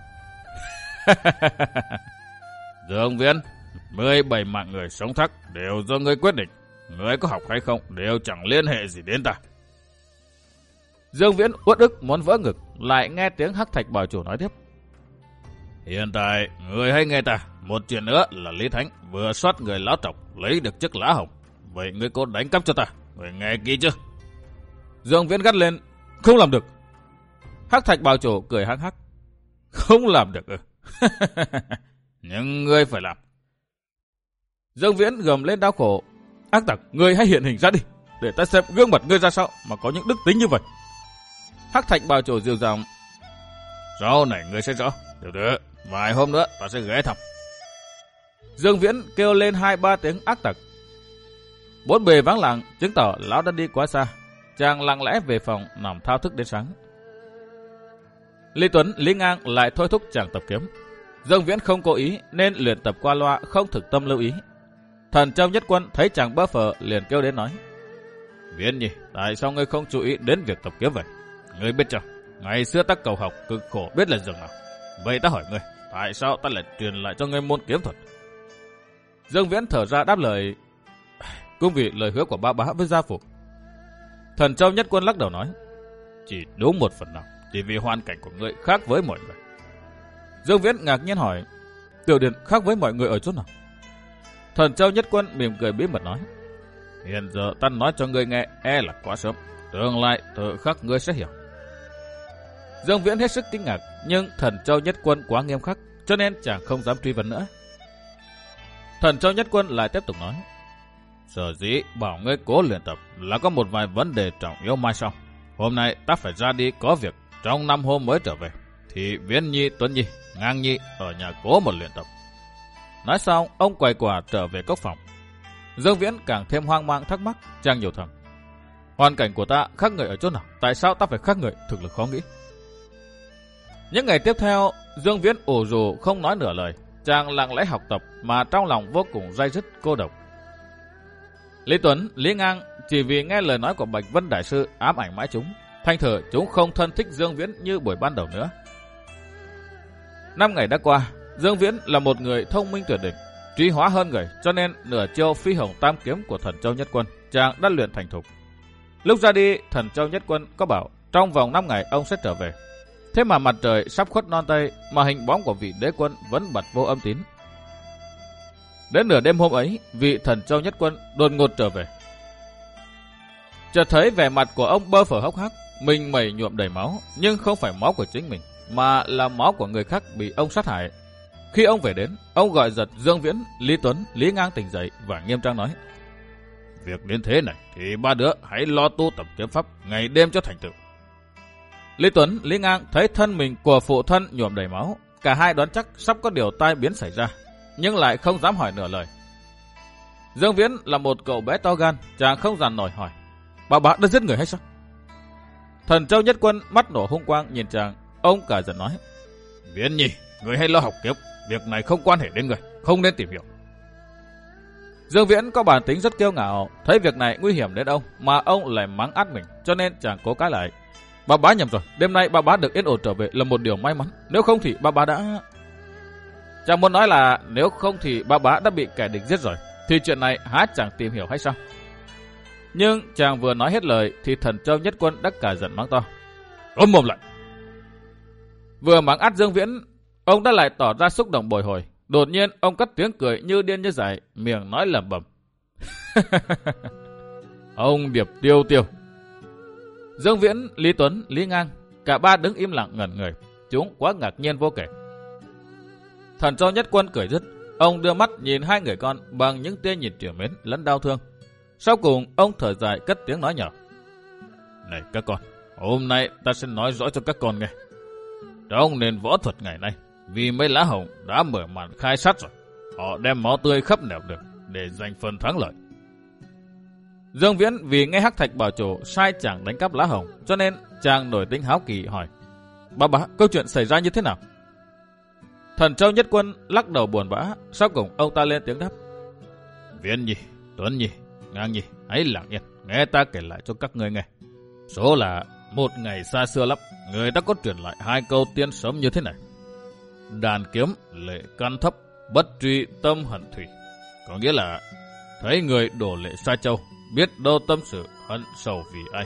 Dương Viễn, mười bảy mạng người sống thắc đều do ngươi quyết định. Ngươi có học hay không đều chẳng liên hệ gì đến ta. Dương Viễn uất ức muốn vỡ ngực, lại nghe tiếng Hắc Thạch Bảo Chủ nói tiếp. Hiện tại, ngươi hãy nghe ta. Một chuyện nữa là Lý Thánh vừa soát người lão trọc lấy được chiếc lá hồng. Vậy ngươi có đánh cắp cho ta? Ngươi nghe kỹ chưa? Dương Viễn gắt lên. Không làm được. Hắc Thạch Bảo Chủ cười hắc hắc. Không làm được ư? Nhưng ngươi phải làm. Dương Viễn gầm lên đau khổ. Ác tặc, ngươi hãy hiện hình ra đi, để ta xem gương mặt ngươi ra sao mà có những đức tính như vậy. Hắc Thạch Bảo Chủ dịu dàng. Sau này ngươi sẽ rõ. Được được, vài hôm nữa ta sẽ ghé thăm. Dương Viễn kêu lên hai ba tiếng ác tặc. Bốn bề vắng lặng, chứng tỏ lão đã đi quá xa. Chàng lặng lẽ về phòng nằm thao thức đến sáng. Lý Tuấn, Lý Ngang lại thôi thúc chàng tập kiếm. Dương Viễn không cố ý nên luyện tập qua loa, không thực tâm lưu ý. Thần Châu Nhất Quân thấy chàng bơ phờ liền kêu đến nói. Viễn nhi, tại sao ngươi không chú ý đến việc tập kiếm vậy? Ngươi biết chăng, ngày xưa ta cầu học cực khổ biết là dường nào. Vậy ta hỏi ngươi, tại sao ta lại truyền lại cho ngươi môn kiếm thuật? Dương Viễn thở ra đáp lời. Cũng vì lời hứa của ba bá với gia phụ. Thần Châu Nhất Quân lắc đầu nói. Chỉ đúng một phần nào, chỉ vì hoàn cảnh của ngươi khác với mọi người. Dương Viễn ngạc nhiên hỏi. Tiểu Điền khác với mọi người ở chỗ nào? Thần Châu Nhất Quân mỉm cười bí mật nói. Hiện giờ ta nói cho ngươi nghe e là quá sớm. Tương lai tự khắc ngươi sẽ hiểu. Dương Viễn hết sức kinh ngạc, nhưng Thần Châu Nhất Quân quá nghiêm khắc, cho nên chàng không dám truy vấn nữa. Thần Châu Nhất Quân lại tiếp tục nói. Sở dĩ bảo ngươi cố luyện tập là có một vài vấn đề trọng yếu mai sau. Hôm nay ta phải ra đi có việc, trong năm hôm mới trở về. Thì Viễn Nhi, Tuấn Nhi, Ngang Nhi ở nhà cố một luyện tập. Nói xong, ông quay quả trở về cốc phòng. Dương Viễn càng thêm hoang mang thắc mắc, chàng nhiều thầm. Hoàn cảnh của ta khác người ở chỗ nào? Tại sao ta phải khác người? Thực là khó nghĩ. Những ngày tiếp theo, Dương Viễn ủ rù không nói nửa lời. Chàng lặng lẽ học tập mà trong lòng vô cùng day dứt cô độc. Lý Tuấn, Lý Ngang chỉ vì nghe lời nói của Bạch Vân đại sư ám ảnh mãi chúng, thành thử chúng không thân thích Dương Viễn như buổi ban đầu nữa. Năm ngày đã qua, Dương Viễn là một người thông minh tuyệt đỉnh, trí hóa hơn người, cho nên nửa chiêu Phi Hồng Tam Kiếm của Thần Châu Nhất Quân chàng đã luyện thành thục. Lúc ra đi, Thần Châu Nhất Quân có bảo trong vòng năm ngày ông sẽ trở về. Thế mà mặt trời sắp khuất non tây mà hình bóng của vị đế quân vẫn bật vô âm tín. Đến nửa đêm hôm ấy, vị Thần Châu Nhất Quân đột ngột trở về. Chợt thấy vẻ mặt của ông bơ phờ hốc hác, mình mẩy nhuộm đầy máu, nhưng không phải máu của chính mình, mà là máu của người khác bị ông sát hại. Khi ông về đến, ông gọi giật Dương Viễn, Lý Tuấn, Lý Ngang tỉnh dậy và nghiêm trang nói. Việc đến thế này thì ba đứa hãy lo tu tập kiếm pháp ngày đêm cho thành tựu. Lý Tuấn, Lý Ngang thấy thân mình của phụ thân nhuộm đầy máu, cả hai đoán chắc sắp có điều tai biến xảy ra, nhưng lại không dám hỏi nửa lời. Dương Viễn là một cậu bé to gan, chàng không dằn nổi hỏi. Bà bá đã giết người hay sao? Thần Châu Nhất Quân mắt nổ hung quang nhìn chàng, ông cả giận nói. Viễn nhi, người hãy lo học kiếm, việc này không quan hệ đến người, không nên tìm hiểu. Dương Viễn có bản tính rất kiêu ngạo, thấy việc này nguy hiểm đến ông mà ông lại mắng át mình, cho nên chàng cố cãi lại. Bà bá nhầm rồi, đêm nay bà bá được yên ổn trở về là một điều may mắn, nếu không thì bà bá đã... Chàng muốn nói là nếu không thì bà bá đã bị kẻ địch giết rồi, thì chuyện này há chẳng tìm hiểu hay sao? Nhưng chàng vừa nói hết lời thì Thần Châu Nhất Quân đã cả giận mắng to. Ôm mồm lại! Vừa mắng át Dương Viễn, ông đã lại tỏ ra xúc động bồi hồi. Đột nhiên ông cất tiếng cười như điên như dại, miệng nói lẩm bẩm. Ông Điệp Tiêu Tiêu. Dương Viễn, Lý Tuấn, Lý Ngang, cả ba đứng im lặng ngẩn người, chúng quá ngạc nhiên vô kể. Thần Châu Nhất Quân cười dứt, ông đưa mắt nhìn hai người con bằng những tia nhìn trìu mến lẫn đau thương. Sau cùng ông thở dài cất tiếng nói nhỏ. Này các con, hôm nay ta sẽ nói rõ cho các con nghe. Trong nền võ thuật ngày nay, vì mấy lá hồng đã mở màn khai sát rồi, họ đem máu tươi khắp nẻo đường để giành phần thắng lợi. Dương Viễn vì nghe Hắc Thạch bảo chủ sai chàng đánh cắp lá hồng, cho nên chàng nổi tính háo kỳ hỏi. Bà bá, câu chuyện xảy ra như thế nào? Thần Châu Nhất Quân lắc đầu buồn bã, sau cùng ông ta lên tiếng đáp. Viễn Nhi, Tuấn Nhi, Ngang Nhi, hãy lặng yên, nghe ta kể lại cho các ngươi nghe. Số là một ngày xa xưa lắm, người ta có truyền lại hai câu tiên sớm như thế này. Đàn kiếm lệ can thấp, bất truy tâm hận thủy. Có nghĩa là thấy người đổ lệ xa châu, biết đâu tâm sự hận sầu vì ai.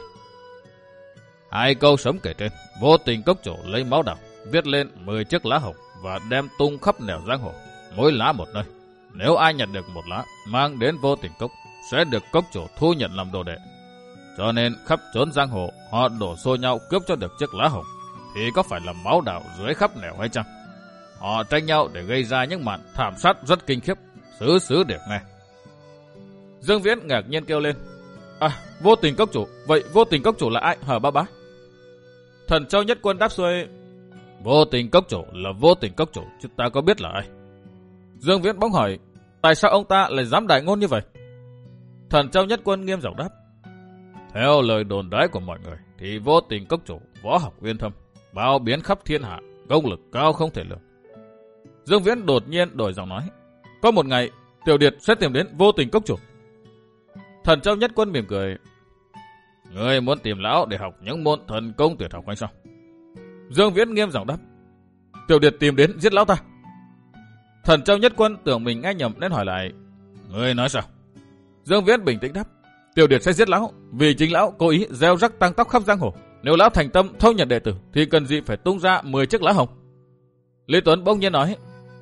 Hai câu sớm kể trên, vô tình cốc chủ lấy máu đào, viết lên mười chiếc lá hồng và đem tung khắp nẻo giang hồ, mỗi lá một nơi. Nếu ai nhận được một lá, mang đến vô tình cốc, sẽ được cốc chủ thu nhận làm đồ đệ. Cho nên khắp trốn giang hồ, họ đổ xô nhau cướp cho được chiếc lá hồng, thì có phải là máu đào rưới khắp nẻo hay chăng? Họ tranh nhau để gây ra những màn thảm sát rất kinh khiếp, xứ xứ đều nghe. Dương Viễn ngạc nhiên kêu lên. À, vô tình cốc chủ, vậy vô tình cốc chủ là ai hả ba bá? Thần Châu Nhất Quân đáp xuôi. Vô tình cốc chủ là vô tình cốc chủ, chứ ta có biết là ai? Dương Viễn bỗng hỏi, tại sao ông ta lại dám đại ngôn như vậy? Thần Châu Nhất Quân nghiêm giọng đáp. Theo lời đồn đãi của mọi người, thì vô tình cốc chủ võ học uyên thâm, bao biến khắp thiên hạ, công lực cao không thể lường. Dương Viễn đột nhiên đổi giọng nói. Có một ngày, Tiểu Điệt sẽ tìm đến vô tình cốc chủ. Thần Châu Nhất Quân mỉm cười. Ngươi muốn tìm lão để học những môn thần công tuyệt học hay sao? Dương Viễn nghiêm giọng đáp. Tiểu Điệt tìm đến giết lão ta. Thần Châu Nhất Quân tưởng mình nghe nhầm nên hỏi lại. Ngươi nói sao? Dương Viễn bình tĩnh đáp. Tiểu Điệt sẽ giết lão, vì chính lão cố ý gieo rắc tăng tóc khắp giang hồ. Nếu lão thành tâm thâu nhận đệ tử, thì cần gì phải tung ra mười chiếc lá hồng? Lý Tuấn bỗng nhiên nói.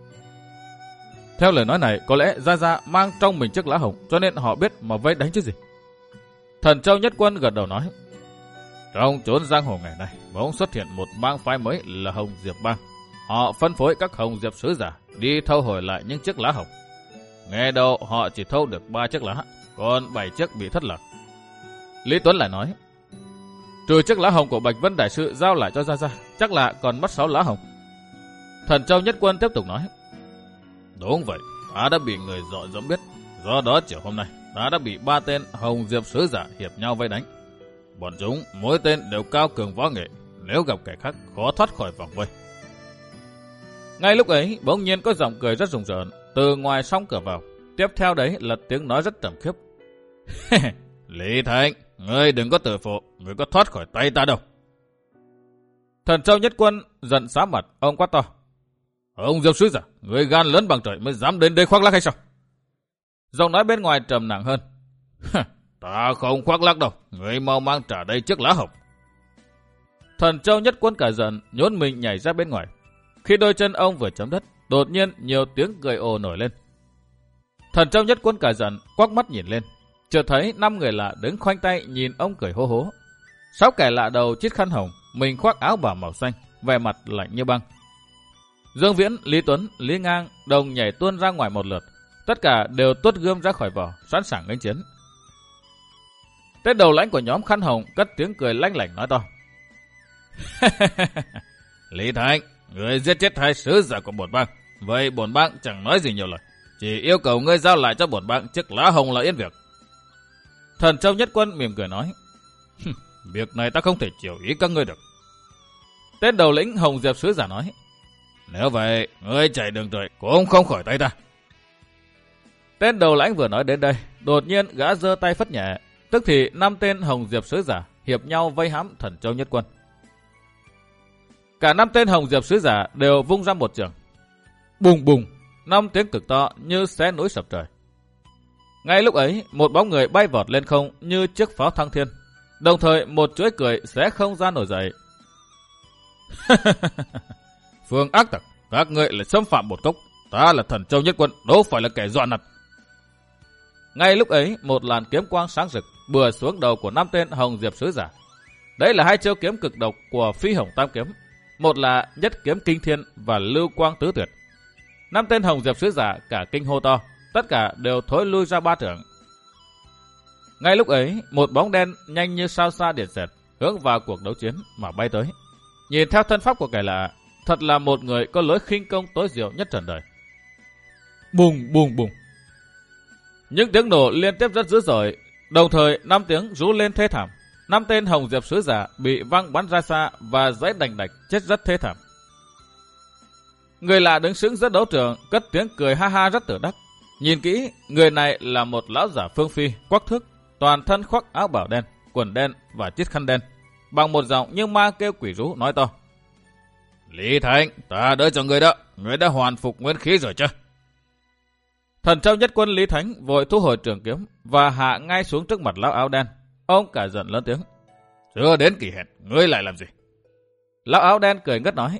Theo lời nói này, có lẽ Gia Gia mang trong mình chiếc lá hồng, cho nên họ biết mà vây đánh chứ gì. Thần Châu Nhất Quân gật đầu nói. Trong chốn giang hồ ngày nay, bỗng xuất hiện một bang phái mới là Hồng Diệp Bang. Họ phân phối các Hồng Diệp sứ giả đi thâu hồi lại những chiếc lá hồng. Nghe đầu họ chỉ thâu được ba chiếc lá, còn bảy chiếc bị thất lạc. Lý Tuấn lại nói. Trừ chiếc lá hồng của Bạch Vân Đại Sư giao lại cho Gia Gia, chắc là còn mất sáu lá hồng. Thần Châu Nhất Quân tiếp tục nói. Đúng vậy, ta đã bị người dọ dẫm biết. Do đó chiều hôm nay, ta đã bị ba tên Hồng Diệp sứ giả hiệp nhau vây đánh. Bọn chúng mỗi tên đều cao cường võ nghệ, nếu gặp kẻ khác khó thoát khỏi vòng vây. Ngay lúc ấy, bỗng nhiên có giọng cười rất rùng rợn từ ngoài song cửa vào. Tiếp theo đấy là tiếng nói rất trầm khiếp. Lý Thành, ngươi đừng có tự phụ, ngươi có thoát khỏi tay ta đâu. Thần Châu Nhất Quân giận xám mặt, ông quát to. Ông Diệp sứ giả, người gan lớn bằng trời mới dám đến đây khoác lác hay sao? Giọng nói bên ngoài trầm nặng hơn. Ta không khoác lác đâu, người mau mang trả đây chiếc lá hồng. Thần Châu Nhất Quân cả giận, nhốn mình nhảy ra bên ngoài. Khi đôi chân ông vừa chấm đất, đột nhiên nhiều tiếng cười ồ nổi lên. Thần Châu Nhất Quân cả giận, quắc mắt nhìn lên, chợt thấy năm người lạ đứng khoanh tay nhìn ông cười hô hố. Sáu kẻ lạ đầu chiếc khăn hồng, mình khoác áo bào màu xanh, vẻ mặt lạnh như băng. Dương Viễn, Lý Tuấn, Lý Ngang đồng nhảy tuôn ra ngoài một lượt, tất cả đều tuốt gươm ra khỏi vỏ, sẵn sàng nghênh chiến. Tên đầu lãnh của nhóm khăn hồng cất tiếng cười lanh lảnh nói to. Lý Thành, người giết chết hai sứ giả của bổn bang, vậy bổn bang chẳng nói gì nhiều lời, chỉ yêu cầu ngươi giao lại cho bổn bang chiếc lá hồng là yên việc. Thần Châu Nhất Quân mỉm cười nói. Việc này ta không thể chiều ý các ngươi được. Tên đầu lĩnh Hồng Diệp sứ giả nói. Nếu vậy, ngươi chạy đường trời cũng không khỏi tay ta. Tên đầu lãnh vừa nói đến đây, đột nhiên gã giơ tay phất nhẹ, tức thì năm tên Hồng Diệp sứ giả hiệp nhau vây hãm Thần Châu Nhất Quân. Cả năm tên Hồng Diệp sứ giả đều vung ra một trường. Bùng bùng, năm tiếng cực to như xé núi sập trời. Ngay lúc ấy, một bóng người bay vọt lên không như chiếc pháo thăng thiên. Đồng thời một chuỗi cười xé không gian nổi dậy. Phương ác tặc, các ngươi lại xâm phạm một cốc. Ta là Thần Châu Nhất Quân, đâu phải là kẻ dọa nạt. Ngay lúc ấy, một làn kiếm quang sáng rực bừa xuống đầu của năm tên Hồng Diệp sứ giả. Đấy là hai chiêu kiếm cực độc của Phi Hồng Tam Kiếm. Một là Nhất Kiếm Kinh Thiên và Lưu Quang Tứ Tuyệt. Năm tên Hồng Diệp sứ giả cả kinh hô to, tất cả đều thối lui ra ba trượng. Ngay lúc ấy, một bóng đen nhanh như sao xa điện xẹt hướng vào cuộc đấu chiến mà bay tới. Nhìn theo thân pháp của kẻ lạ, thật là một người có lối khinh công tối diệu nhất trần đời. Bùng bùng bùng. Những tiếng nổ liên tiếp rất dữ dội, đồng thời năm tiếng rú lên thê thảm. Năm tên Hồng Diệp sứ giả bị văng bắn ra xa và giấy đành đạch chết rất thê thảm. Người lạ đứng sững giữa đấu trường cất tiếng cười ha ha rất tự đắc. Nhìn kỹ, người này là một lão giả phương phi, quắc thước, toàn thân khoác áo bảo đen, quần đen và chiếc khăn đen. Bằng một giọng như ma kêu quỷ rú nói to: Lý Thành, ta đỡ cho người đó, người đã hoàn phục nguyên khí rồi chứ? Thần Châu Nhất Quân Lý Thánh vội thu hồi trường kiếm và hạ ngay xuống trước mặt lão áo đen. Ông cả giận lớn tiếng: Chưa đến kỳ hẹn, ngươi lại làm gì? Lão áo đen cười ngất nói: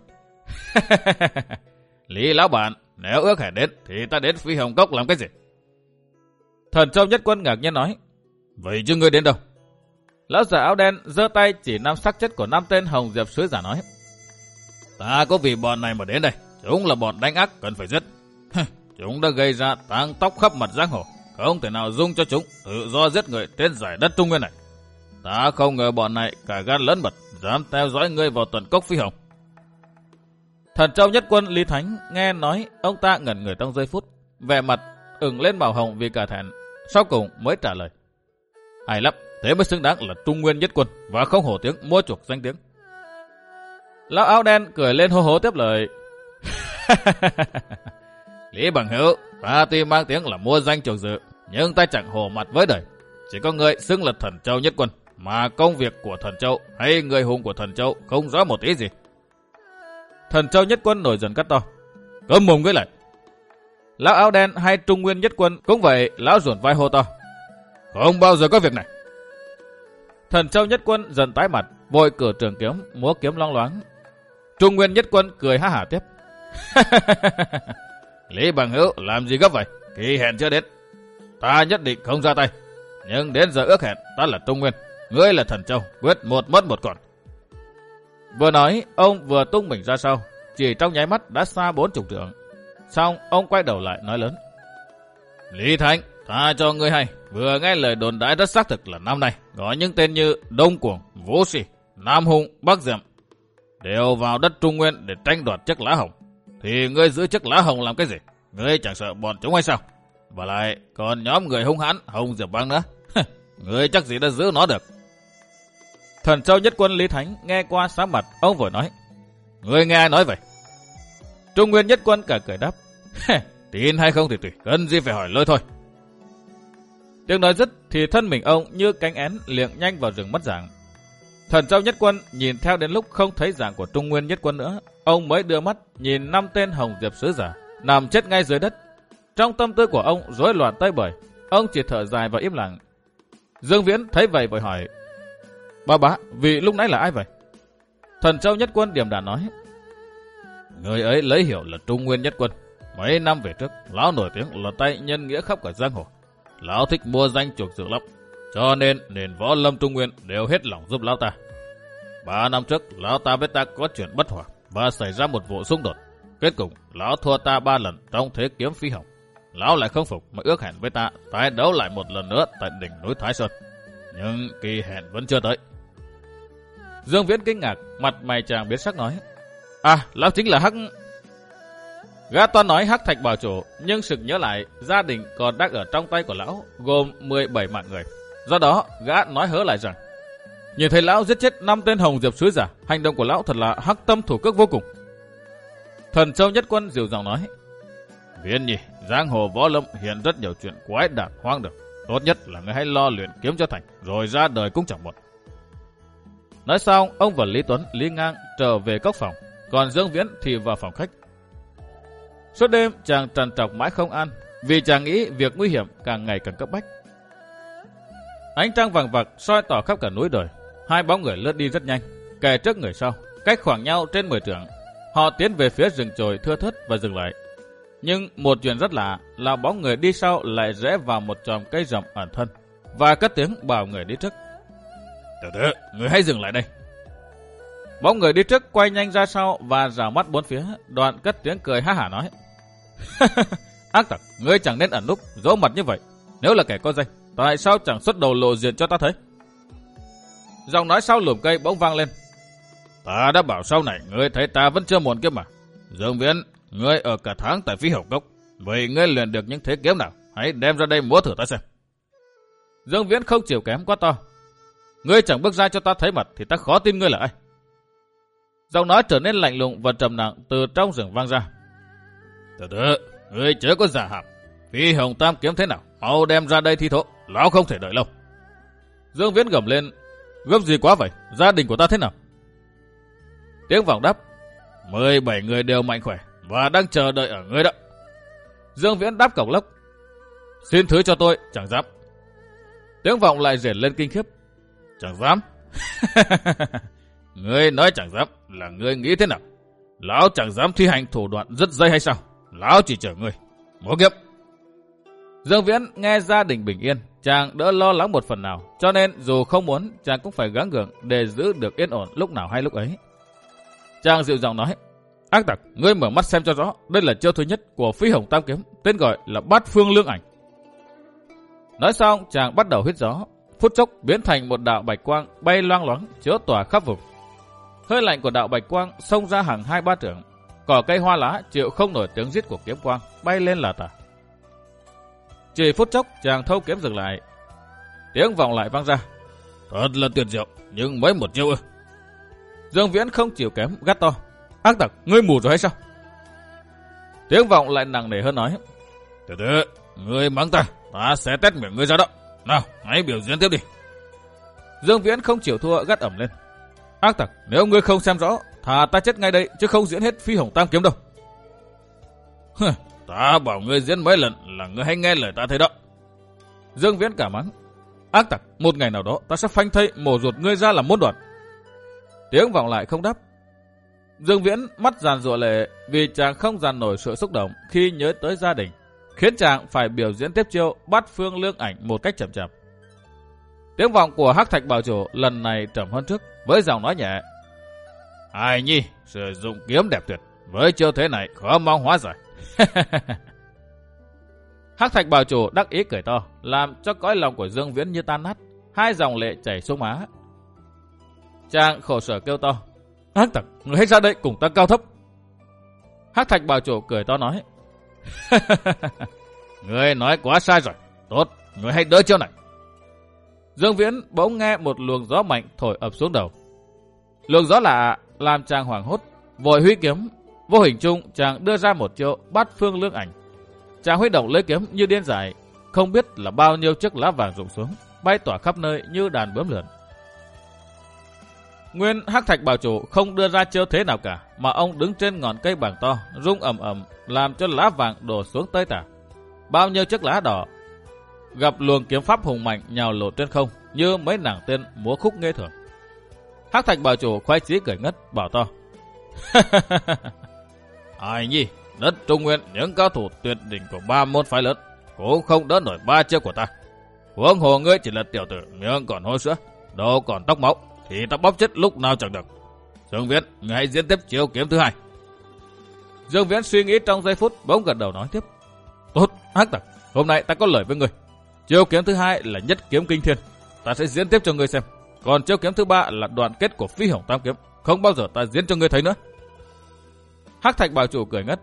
Lý lão bạn, nếu ước hẹn đến thì ta đến Phi Hồng Cốc làm cái gì? Thần Châu Nhất Quân ngạc nhiên nói: Vậy chứ ngươi đến đâu? Lão già áo đen giơ tay chỉ năm sắc chất của năm tên Hồng Diệp sứ giả nói: Ta có vì bọn này mà đến đây, chúng là bọn đánh ác cần phải giết. Chúng đã gây ra tang tóc khắp mặt giang hồ, không thể nào dung cho chúng tự do giết người trên giải đất Trung Nguyên này. Ta không ngờ bọn này cả gan lớn mật, dám theo dõi ngươi vào tuần cốc Phi Hồng. Thần Châu Nhất Quân Lý Thánh nghe nói, ông ta ngẩn người trong giây phút, vẻ mặt ửng lên màu hồng vì cả thẹn, sau cùng mới trả lời: Hay lắm, thế mới xứng đáng là Trung Nguyên Nhất Quân và không hổ tiếng mua chuộc danh tiếng. Lão áo đen cười lên hô hố tiếp lời: Lý bằng hữu, ta tuy mang tiếng là mua danh chuộc dự, nhưng ta chẳng hồ mặt với đời. Chỉ có người xưng là Thần Châu Nhất Quân, mà công việc của Thần Châu hay người hùng của Thần Châu không rõ một tí gì. Thần Châu Nhất Quân nổi dần cắt to: Cấm mồm với lại. Lão áo đen hay Trung Nguyên Nhất Quân cũng vậy, lão ruột vai hô to: Không bao giờ có việc này. Thần Châu Nhất Quân dần tái mặt, vội cử trường kiếm, múa kiếm loang loáng. Trung Nguyên Nhất Quân cười ha hả tiếp: Lý bằng hữu làm gì gấp vậy? Kỳ hẹn chưa đến, ta nhất định không ra tay. Nhưng đến giờ ước hẹn, ta là Trung Nguyên, ngươi là Thần Châu, quyết một mất một còn. Vừa nói, ông vừa tung mình ra sau, chỉ trong nháy mắt đã xa bốn chục trượng. Xong, ông quay đầu lại nói lớn: Lý Thành, ta cho ngươi hay, vừa nghe lời đồn đãi rất xác thực là năm nay có những tên như Đông Cuồng, Vũ Sĩ, Nam Hùng, Bắc Diệm đều vào đất Trung Nguyên để tranh đoạt chiếc lá hồng. Thì ngươi giữ chiếc lá hồng làm cái gì? Ngươi chẳng sợ bọn chúng hay sao? Và lại còn nhóm người hung hãn Hồng Diệp Bang nữa. Ngươi chắc gì đã giữ nó được. Thần Châu Nhất Quân Lý Thánh nghe qua sáng mặt, ông vội nói: Ngươi nghe ai nói vậy? Trung Nguyên Nhất Quân cả cười đáp: Tin hay không thì tùy, cần gì phải hỏi lôi thôi. Tiếng nói dứt thì thân mình ông như cánh én liệng nhanh vào rừng mất dạng. Thần Châu Nhất Quân nhìn theo đến lúc không thấy dạng của Trung Nguyên Nhất Quân nữa, ông mới đưa mắt nhìn năm tên Hồng Diệp sứ giả nằm chết ngay dưới đất. Trong tâm tư của ông rối loạn tơi bời, ông chỉ thở dài và im lặng. Dương Viễn thấy vậy vội hỏi: Ba bá, vị lúc nãy là ai vậy? Thần Châu Nhất Quân điềm đạm nói: Người ấy lấy hiệu là Trung Nguyên Nhất Quân. Mấy năm về trước, lão nổi tiếng là tay nhân nghĩa khắp cả giang hồ. Lão thích mua danh chuộc dự lắm, cho nên nền võ lâm Trung Nguyên đều hết lòng giúp lão ta. Ba năm trước, lão ta với ta có chuyện bất hòa và xảy ra một vụ xung đột. Kết cục, lão thua ta ba lần trong thế kiếm Phi Hồng. Lão lại không phục mà ước hẹn với ta tái đấu lại một lần nữa tại đỉnh núi Thái Sơn. Nhưng kỳ hẹn vẫn chưa tới. Dương Viễn kinh ngạc, mặt mày chàng biến sắc nói: À, lão chính là Hắc... Gã toan nói Hắc Thạch Bảo Chủ, nhưng sực nhớ lại gia đình còn đang ở trong tay của lão, gồm mười bảy mạng người. Do đó, gã nói hớ lại rằng: Nhìn thấy lão giết chết năm tên Hồng Diệp sứ giả, hành động của lão thật là hắc tâm thủ cước vô cùng. Thần Châu Nhất Quân dịu giọng nói: Viễn Nhi, giang hồ võ lâm hiện rất nhiều chuyện quái đản hoang đường. Tốt nhất là ngươi hãy lo luyện kiếm cho thành, rồi ra đời cũng chẳng muộn. Nói xong, ông và Lý Tuấn, Lý Ngang trở về cốc phòng, còn Dương Viễn thì vào phòng khách. Suốt đêm chàng trằn trọc mãi không an, vì chàng nghĩ việc nguy hiểm càng ngày càng cấp bách. Ánh trăng vàng vặc soi tỏ khắp cả núi đồi, hai bóng người lướt đi rất nhanh, kẻ trước người sau, cách khoảng nhau trên mười trượng. Họ tiến về phía rừng chồi thưa thớt và dừng lại. Nhưng một chuyện rất lạ là bóng người đi sau lại rẽ vào một chòm cây rậm ẩn thân và cất tiếng bảo người đi trước. Từ từ, người hãy dừng lại đây. Bóng người đi trước quay nhanh ra sau và rào mắt bốn phía, đoạn cất tiếng cười ha hả nói. Ác tặc, ngươi chẳng nên ẩn núp, giấu mặt như vậy. Nếu là kẻ có danh, tại sao chẳng xuất đầu lộ diện cho ta thấy? Giọng nói sau lùm cây bỗng vang lên. Ta đã bảo sau này ngươi thấy ta vẫn chưa muộn kiếm mà. Dương Viễn, ngươi ở cả tháng tại Phi Hồng Cốc, vậy ngươi luyện được những thế kiếm nào? Hãy đem ra đây múa thử ta xem. Dương Viễn không chịu kém quá to. Ngươi chẳng bước ra cho ta thấy mặt thì ta khó tin ngươi là ai. Giọng nói trở nên lạnh lùng và trầm nặng từ trong rừng vang ra. Từ từ, ngươi chớ có giả hạp. Phi Hồng Tam kiếm thế nào? Mau đem ra đây thi thố, lão không thể đợi lâu. Dương Viễn gầm lên. Gấp gì quá vậy? Gia đình của ta thế nào? Tiếng vọng đáp. mười bảy người đều mạnh khỏe và đang chờ đợi ở ngươi đó. Dương Viễn đáp cộc lốc. Xin thứ cho tôi, chẳng dám. Tiếng vọng lại rền lên kinh khiếp. Chẳng dám? Ngươi nói chẳng dám là ngươi nghĩ thế nào? Lão chẳng dám thi hành thủ đoạn rất dây hay sao? Lão chỉ chờ ngươi. Múa kiếm. Dương Viễn nghe gia đình bình yên, chàng đỡ lo lắng một phần nào, cho nên dù không muốn, chàng cũng phải gắng gượng để giữ được yên ổn lúc nào hay lúc ấy. Chàng dịu giọng nói. Ác tặc, ngươi mở mắt xem cho rõ, đây là chiêu thứ nhất của Phi Hồng Tam kiếm, tên gọi là Bát Phương Lương Ảnh. Nói xong, chàng bắt đầu hít gió, phút chốc biến thành một đạo bạch quang bay loang loáng chiếu tỏa khắp vùng. Hơi lạnh của đạo bạch quang xông ra hàng hai ba trượng, cỏ cây hoa lá chịu không nổi tiếng rít của kiếm quang, bay lên là tả. Chỉ phút chốc, chàng thâu kiếm dừng lại. Tiếng vọng lại vang ra. Thật là tuyệt diệu, nhưng mới một chiêu ư? Dương Viễn không chịu kém, gắt to. Ác tặc, ngươi mù rồi hay sao? Tiếng vọng lại nặng nề hơn nói. Từ từ, ngươi mắng ta, ta sẽ tét miệng ngươi ra đó. Nào, hãy biểu diễn tiếp đi. Dương Viễn không chịu thua, gắt ẩm lên. Ác tặc, nếu ngươi không xem rõ, thà ta chết ngay đây, chứ không diễn hết Phi Hồng Tam kiếm đâu. Hừ, ta bảo ngươi diễn mấy lần là ngươi hãy nghe lời ta thấy đó. Dương Viễn cả mắng. Ác tặc, một ngày nào đó ta sẽ phanh thây mổ ruột ngươi ra làm muôn đoạn. Tiếng vọng lại không đáp. Dương Viễn mắt giàn giụa lệ vì chàng không dàn nổi sự xúc động khi nhớ tới gia đình, khiến chàng phải biểu diễn tiếp chiêu Bát Phương Lương Ảnh một cách chậm chạp. Tiếng vọng của Hắc Thạch Bảo Chủ lần này trầm hơn trước, với giọng nói nhẹ. Ai nhi, sử dụng kiếm đẹp tuyệt, với chiêu thế này khó mong hóa giải. Hắc Thạch Bảo Chủ đắc ý cười to, làm cho cõi lòng của Dương Viễn như tan nát, hai dòng lệ chảy xuống má. Chàng khổ sở kêu to. Ác tặc, người hãy ra đây cùng ta cao thấp. Hắc Thạch Bảo Chủ cười to nói. Người nói quá sai rồi. Tốt, người hãy đỡ chiêu này. Dương Viễn bỗng nghe một luồng gió mạnh thổi ập xuống đầu. Luồng gió lạ làm chàng hoảng hốt, vội huy kiếm. Vô hình chung chàng đưa ra một chiêu Bát Phương Lương Ảnh. Chàng huy động lấy kiếm như điên dại, không biết là bao nhiêu chiếc lá vàng rụng xuống, bay tỏa khắp nơi như đàn bướm lượn. Nguyên Hắc Thạch Bảo Chủ không đưa ra chiêu thế nào cả, mà ông đứng trên ngọn cây bàng to, rung ầm ầm, làm cho lá vàng đổ xuống tơi tả. Bao nhiêu chiếc lá đỏ gặp luồng kiếm pháp hùng mạnh nhào lộn trên không, như mấy nàng tiên múa khúc nghê thường. Hắc Thạch Bảo Chủ khoái chí cười ngất, bảo to. Ai nhi, đất Trung Nguyên những cao thủ tuyệt đỉnh của ba môn phái lớn cũng không đỡ nổi ba chiêu của ta. Huống hồ ngươi chỉ là tiểu tử miệng còn hôi sữa, đầu còn tóc máu, thì ta bóp chết lúc nào chẳng được. Dương Viễn, ngươi hãy diễn tiếp chiêu kiếm thứ hai. Dương Viễn suy nghĩ trong giây phút, bỗng gật đầu nói tiếp. Tốt, Hắc Tặc, hôm nay ta có lời với ngươi. Chiêu kiếm thứ hai là Nhất Kiếm Kinh Thiên, ta sẽ diễn tiếp cho ngươi xem. Còn chiêu kiếm thứ ba là đoạn kết của Phi Hồng Tam kiếm, không bao giờ ta diễn cho ngươi thấy nữa. Hắc Thạch Bảo Chủ cười ngất.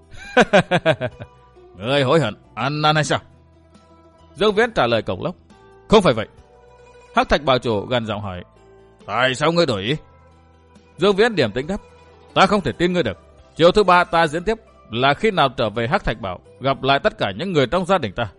Ngươi hối hận ăn năn hay sao? Dương Viễn trả lời cộc lốc. Không phải vậy. Hắc Thạch Bảo Chủ gần giọng hỏi. Tại sao ngươi đổi ý? Dương Viễn điềm tĩnh đáp. Ta không thể tin ngươi được. Chiều thứ ba ta diễn tiếp là khi nào trở về Hắc Thạch Bảo, gặp lại tất cả những người trong gia đình ta.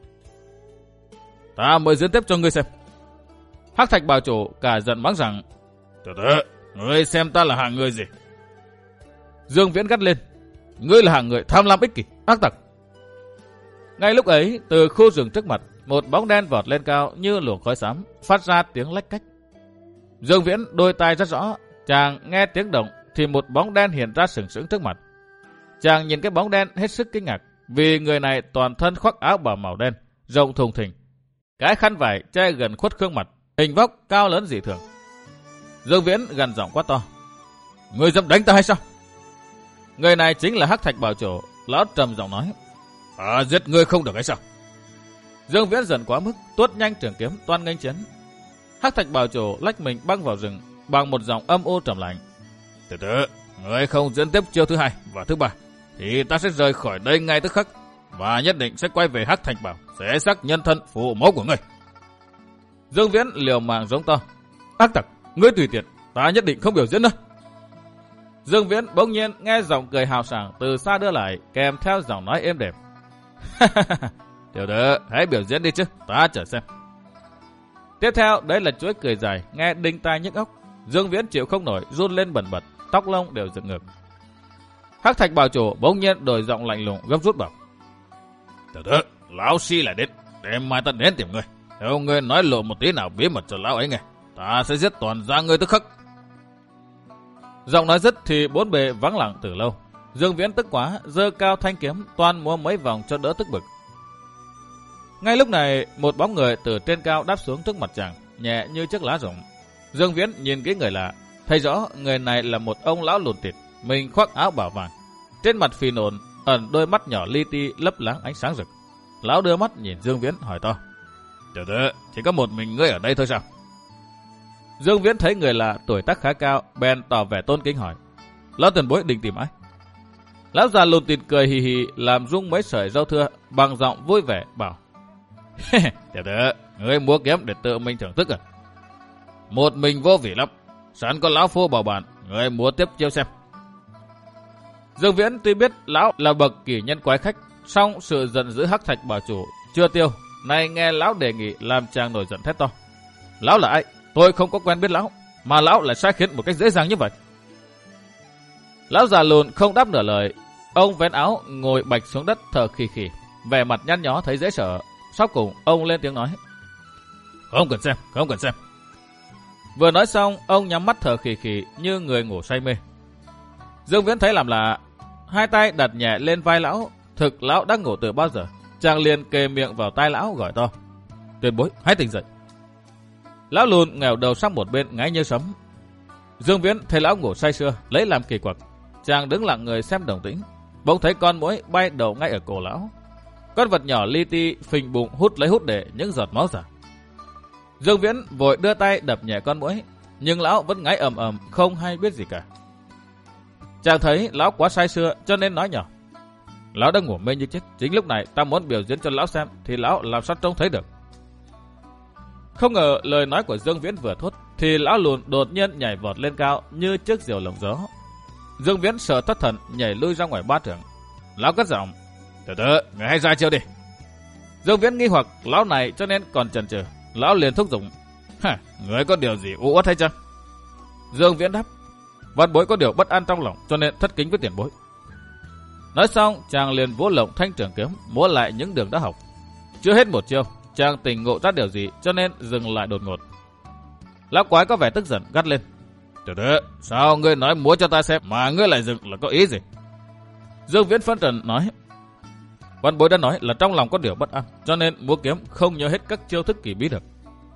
Ta mới diễn tiếp cho ngươi xem. Hắc Thạch Bảo chủ cả giận mắng rằng, từ từ, ngươi xem ta là hạng người gì? Dương Viễn gắt lên, ngươi là hạng người tham lam ích kỷ, ác tặc. Ngay lúc ấy, từ khu rừng trước mặt, một bóng đen vọt lên cao như luồng khói xám, phát ra tiếng lách cách. Dương Viễn đôi tai rất rõ, chàng nghe tiếng động thì một bóng đen hiện ra sừng sững trước mặt. Chàng nhìn cái bóng đen hết sức kinh ngạc, vì người này toàn thân khoác áo bào màu đen, rộng thùng thình, cái khăn vải che gần khuất gương mặt, hình vóc cao lớn dị thường. Dương Viễn gằn giọng quát to, ngươi dám đánh ta hay sao? Người này chính là Hắc Thạch Bảo chủ. Lão trầm giọng nói, à, giết ngươi không được hay sao? Dương Viễn giận quá mức, tuốt nhanh trường kiếm toan nghênh chiến. Hắc Thạch Bảo chủ lách mình băng vào rừng bằng một giọng âm u trầm lạnh, từ từ, ngươi không diễn tiếp chiêu thứ hai và thứ ba thì ta sẽ rời khỏi đây ngay tức khắc, và nhất định sẽ quay về Hắc Thạch Bảo, sẽ xác nhân thân phụ mẫu của ngươi. Dương Viễn liều mạng giống to, ác tặc, ngươi tùy tiện, ta nhất định không biểu diễn đâu. Dương Viễn bỗng nhiên nghe giọng cười hào sảng từ xa đưa lại, kèm theo giọng nói êm đềm. Tiểu tử, hãy biểu diễn đi chứ, ta chờ xem. Tiếp theo, đấy là chuỗi cười dài, nghe đinh tai nhức óc. Dương Viễn chịu không nổi, run lên bần bật, tóc lông đều dựng ngược. Hắc Thạch Bảo chủ bỗng nhiên đổi giọng lạnh lùng gấp rút bảo, tiểu tử, lão si lại đến, đêm mai ta đến tìm ngươi. Nếu ngươi nói lộ một tí nào bí mật cho lão ấy nghe, ta sẽ giết toàn gia ngươi tức khắc. Giọng nói dứt thì bốn bề vắng lặng từ lâu. Dương Viễn tức quá, giơ cao thanh kiếm, toan múa mấy vòng cho đỡ tức bực. Ngay lúc này, một bóng người từ trên cao đáp xuống trước mặt chàng, nhẹ như chiếc lá rụng. Dương Viễn nhìn kỹ người lạ, thấy rõ người này là một ông lão lùn thịt, mình khoác áo bảo vàng, trên mặt phì nộn ẩn đôi mắt nhỏ li ti lấp láng ánh sáng rực. Lão đưa mắt nhìn Dương Viễn hỏi to, tiểu tử, chỉ có một mình ngươi ở đây thôi sao? Dương Viễn thấy người lạ tuổi tác khá cao, bèn tỏ vẻ tôn kính hỏi, lão tiền bối định tìm ai? Lão già lùn thịt cười hì hì làm rung mấy sợi râu thưa, bằng giọng vui vẻ bảo, tiểu tử, ngươi múa kiếm để tự mình thưởng thức à? Một mình vô vị lắm, sẵn có lão phu bảo bạn, ngươi múa tiếp chiêu xem. Dương Viễn tuy biết lão là bậc kỷ nhân quái khách, song sự giận dữ Hắc Thạch Bảo chủ chưa tiêu, nay nghe lão đề nghị làm chàng nổi giận thét to, lão là ai? Tôi không có quen biết lão, mà lão lại sai khiến một cách dễ dàng như vậy. Lão già lùn không đáp nửa lời, ông vén áo ngồi bạch xuống đất thở khì khì, vẻ mặt nhăn nhó thấy dễ sợ. Sau cùng ông lên tiếng nói, không cần xem, không cần xem. Vừa nói xong, ông nhắm mắt thở khì khì như người ngủ say mê. Dương Viễn thấy làm lạ, hai tay đặt nhẹ lên vai lão, thực lão đang ngủ từ bao giờ. Chàng liền kề miệng vào tai lão gọi to, tiền bối, hãy tỉnh dậy. Lão lùn ngẩng đầu sang một bên ngáy như sấm. Dương Viễn thấy lão ngủ say sưa, lấy làm kỳ quặc. Chàng đứng lặng người xem đồng tĩnh, bỗng thấy con muỗi bay đầu ngay ở cổ lão. Con vật nhỏ li ti phình bụng hút lấy hút để những giọt máu ra. Dương Viễn vội đưa tay đập nhẹ con muỗi, nhưng lão vẫn ngáy ầm ầm không hay biết gì cả. Chàng thấy lão quá say sưa cho nên nói nhỏ, lão đang ngủ mê như chết, chính lúc này ta muốn biểu diễn cho lão xem thì lão làm sao trông thấy được. Không ngờ lời nói của Dương Viễn vừa thốt thì lão lùn đột nhiên nhảy vọt lên cao như chiếc diều lồng gió. Dương Viễn sợ thất thần nhảy lui ra ngoài ba trượng. Lão cất giọng, từ từ, người hãy ra chiêu đi. Dương Viễn nghi hoặc lão này cho nên còn chần chừ. Lão liền thúc giục, hả, người có điều gì u uất hay chăng? Dương Viễn đáp, văn bối có điều bất an trong lòng cho nên thất kính với tiền bối. Nói xong, chàng liền vỗ lộng thanh trường kiếm, múa lại những đường đã học. Chưa hết một chiêu, chàng tỉnh ngộ ra điều gì cho nên dừng lại đột ngột. Lão quái có vẻ tức giận gắt lên, từ từ, sao ngươi nói múa cho ta xem mà ngươi lại dừng là có ý gì? Dương Viễn phân trần nói, văn bối đã nói là trong lòng có điều bất an cho nên múa kiếm không nhớ hết các chiêu thức kỳ bí được.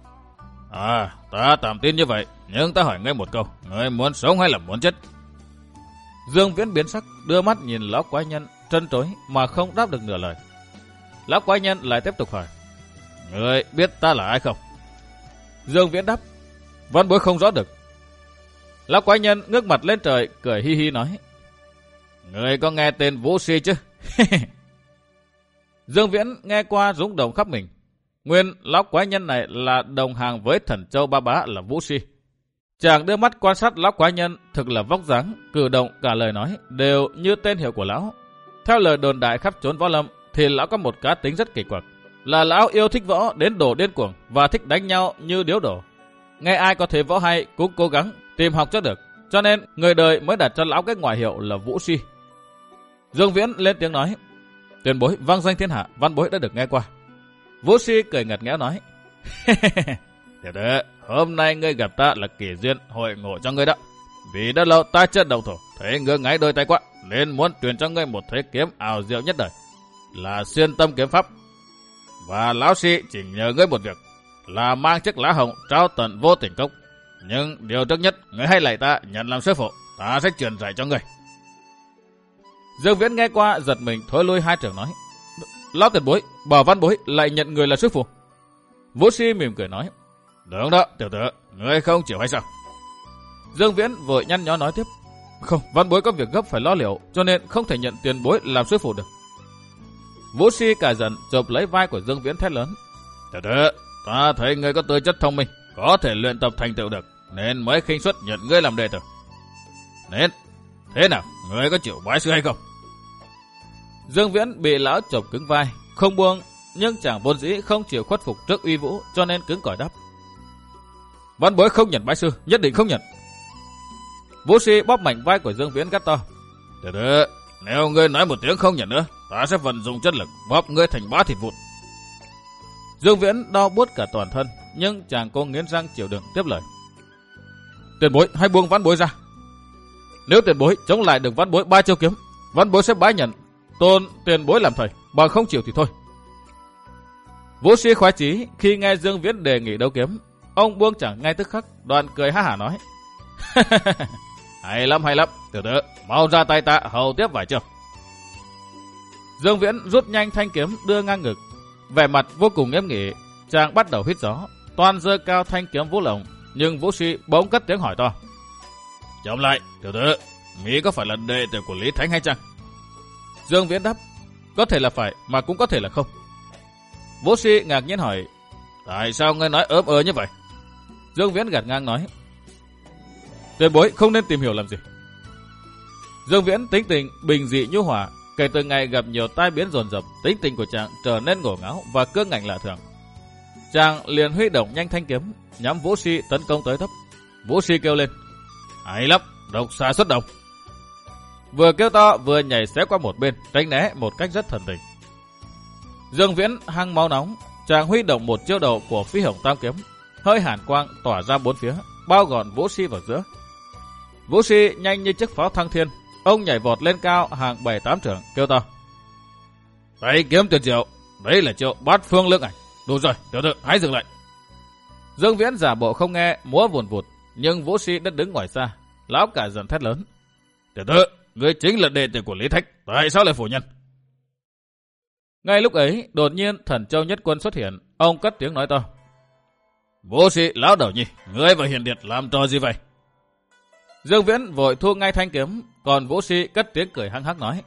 À, ta tạm tin như vậy, nhưng ta hỏi ngay một câu, ngươi muốn sống hay là muốn chết? Dương Viễn biến sắc, đưa mắt nhìn lão quái nhân trân trối mà không đáp được nửa lời. Lão quái nhân lại tiếp tục hỏi, ngươi biết ta là ai không? Dương Viễn đáp, văn bối không rõ được. Lão quái nhân ngước mặt lên trời cười hi hi nói, ngươi có nghe tên Vũ Si chứ? Dương Viễn nghe qua rúng động khắp mình. Nguyên lão quái nhân này là đồng hàng với thần châu ba bá là Vũ Si. Chàng đưa mắt quan sát lão quái nhân, thực là vóc dáng, cử động cả lời nói đều như tên hiệu của lão. Theo lời đồn đại khắp chốn võ lâm thì lão có một cá tính rất kỳ quặc, là lão yêu thích võ đến độ điên cuồng và thích đánh nhau như điếu đổ. Nghe ai có thể võ hay cũng cố gắng tìm học cho được, cho nên người đời mới đặt cho lão cái ngoại hiệu là Vũ Si. Dương Viễn lên tiếng nói: "Tiền bối vang danh thiên hạ, văn bối đã được nghe qua." Vũ Si cười ngặt nghẽo nói: "Tiểu tử, hôm nay ngươi gặp ta là kỳ duyên hội ngộ cho ngươi đó. Vì đã lâu ta chưa động thủ, thấy ngươi ngái đôi tay quá, nên muốn truyền cho ngươi một thế kiếm ảo diệu nhất đời, là xuyên tâm kiếm pháp. Và lão Si chỉ nhờ ngươi một việc, là mang chiếc lá hồng trao tận vô tình cốc. Nhưng điều trước nhất, ngươi hãy lạy ta nhận làm sư phụ, ta sẽ truyền dạy cho ngươi." Dương Viễn nghe qua giật mình thối lui hai trường nói: "Lão tiền bối, bảo văn bối lại nhận người là sư phụ." Vũ Si mỉm cười nói: "Đúng đó, tiểu tử, ngươi không chịu hay sao?" Dương Viễn vội nhăn nhó nói tiếp: "Không, văn bối có việc gấp phải lo liệu, cho nên không thể nhận tiền bối làm sư phụ được." Vũ Si cả giận chộp lấy vai của Dương Viễn thét lớn: "Tiểu tử, ta thấy ngươi có tư chất thông minh, có thể luyện tập thành tựu được, nên mới khinh suất nhận ngươi làm đệ tử. Nên thế nào, ngươi có chịu bái sư hay không?" Dương Viễn bị lão chộp cứng vai, không buông, nhưng chàng vốn dĩ không chịu khuất phục trước uy vũ, cho nên cứng cỏi đáp: "Văn bối không nhận bái sư, nhất định không nhận." Vũ Si bóp mạnh vai của Dương Viễn gắt to: "Tiểu tử, nếu ngươi nói một tiếng không nhận nữa, ta sẽ vận dụng chất lực bóp ngươi thành bã thịt vụn." Dương Viễn đau buốt cả toàn thân, nhưng chàng cố nghiến răng chịu đựng tiếp lời: "Tiền bối hãy buông văn bối ra. Nếu tiền bối chống lại được văn bối ba chiêu kiếm, văn bối sẽ bái nhận tôn tiền bối làm thầy, bằng không chịu thì thôi." Vũ Si khoái chí khi nghe Dương Viễn đề nghị đấu kiếm, ông buông chàng ngay tức khắc, đoạn cười ha hả nói: "Hay lắm hay lắm, tiểu tử, mau ra tay ta hầu tiếp vài chiêu." Dương Viễn rút nhanh thanh kiếm đưa ngang ngực, vẻ mặt vô cùng nghiêm nghị, chàng bắt đầu hít gió, toàn giơ cao thanh kiếm vũ lồng, nhưng Vũ Si bỗng cất tiếng hỏi to: "Chậm lại, tiểu tử, Mỹ có phải là đệ tử của Lý Thánh hay chăng?" Dương Viễn đáp: "Có thể là phải, mà cũng có thể là không." Vũ Si ngạc nhiên hỏi: "Tại sao ngươi nói ớm ơ như vậy?" Dương Viễn gạt ngang nói: "Tiền bối không nên tìm hiểu làm gì." Dương Viễn tính tình bình dị nhu hòa, kể từ ngày gặp nhiều tai biến dồn dập, tính tình của chàng trở nên ngổ ngáo và cương ngạnh lạ thường. Chàng liền huy động nhanh thanh kiếm, nhắm Vũ Si tấn công tới tấp. Vũ Si kêu lên: "Hay lắm, độc xà xuất động." Vừa kêu to vừa nhảy xé qua một bên, tránh né một cách rất thần tình. Dương Viễn hăng máu nóng, chàng huy động một chiêu đầu của Phi Hồng Tam kiếm, hơi hàn quang tỏa ra bốn phía, bao gọn Vũ Si vào giữa. Vũ Si nhanh như chiếc pháo thăng thiên, ông nhảy vọt lên cao hàng bảy tám trượng, kêu to: "Tay kiếm tuyệt diệu, đấy là chiêu bát phương lưỡng ảnh. Đủ rồi, tiểu tử, hãy dừng lại." Dương Viễn giả bộ không nghe, múa vùn vụt, nhưng Vũ Si đã đứng ngoài xa. Lão cả giận thét lớn: "Tiểu tử, ngươi chính là đệ tử của Lý Thách, tại sao lại phủ nhận?" Ngay lúc ấy, đột nhiên Thần Châu Nhất Quân xuất hiện, ông cất tiếng nói to: "Vũ Si lão đầu nhi, ngươi và Hiền Điệt làm trò gì vậy?" Dương Viễn vội thu ngay thanh kiếm, còn Vũ Si cất tiếng cười hăng hắc nói: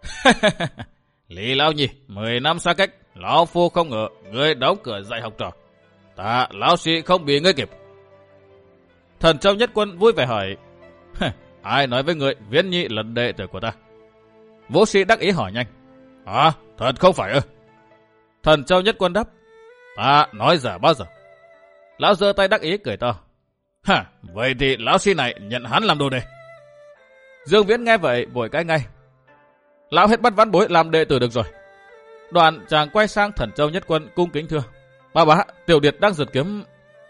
"Lý lão nhi, mười năm xa cách, lão phu không ngờ ngươi đóng cửa dạy học trò. Ta lão Si không bị ngươi kịp." Thần Châu Nhất Quân vui vẻ hỏi: "Ai nói với ngươi Viễn nhi là đệ tử của ta?" Vũ Si đắc ý hỏi nhanh: "À, thật không phải ư?" Thần Châu Nhất Quân đáp: "Ta nói giả bao giờ?" Lão giơ tay đắc ý cười to: "Hả, vậy thì lão Si này nhận hắn làm đồ đề." Dương Viễn nghe vậy vội cãi ngay: "Lão hết bắt vãn bối làm đệ tử được rồi." Đoạn chàng quay sang Thần Châu Nhất Quân cung kính thưa: "Ba bá, Tiểu Điệt đang giật kiếm."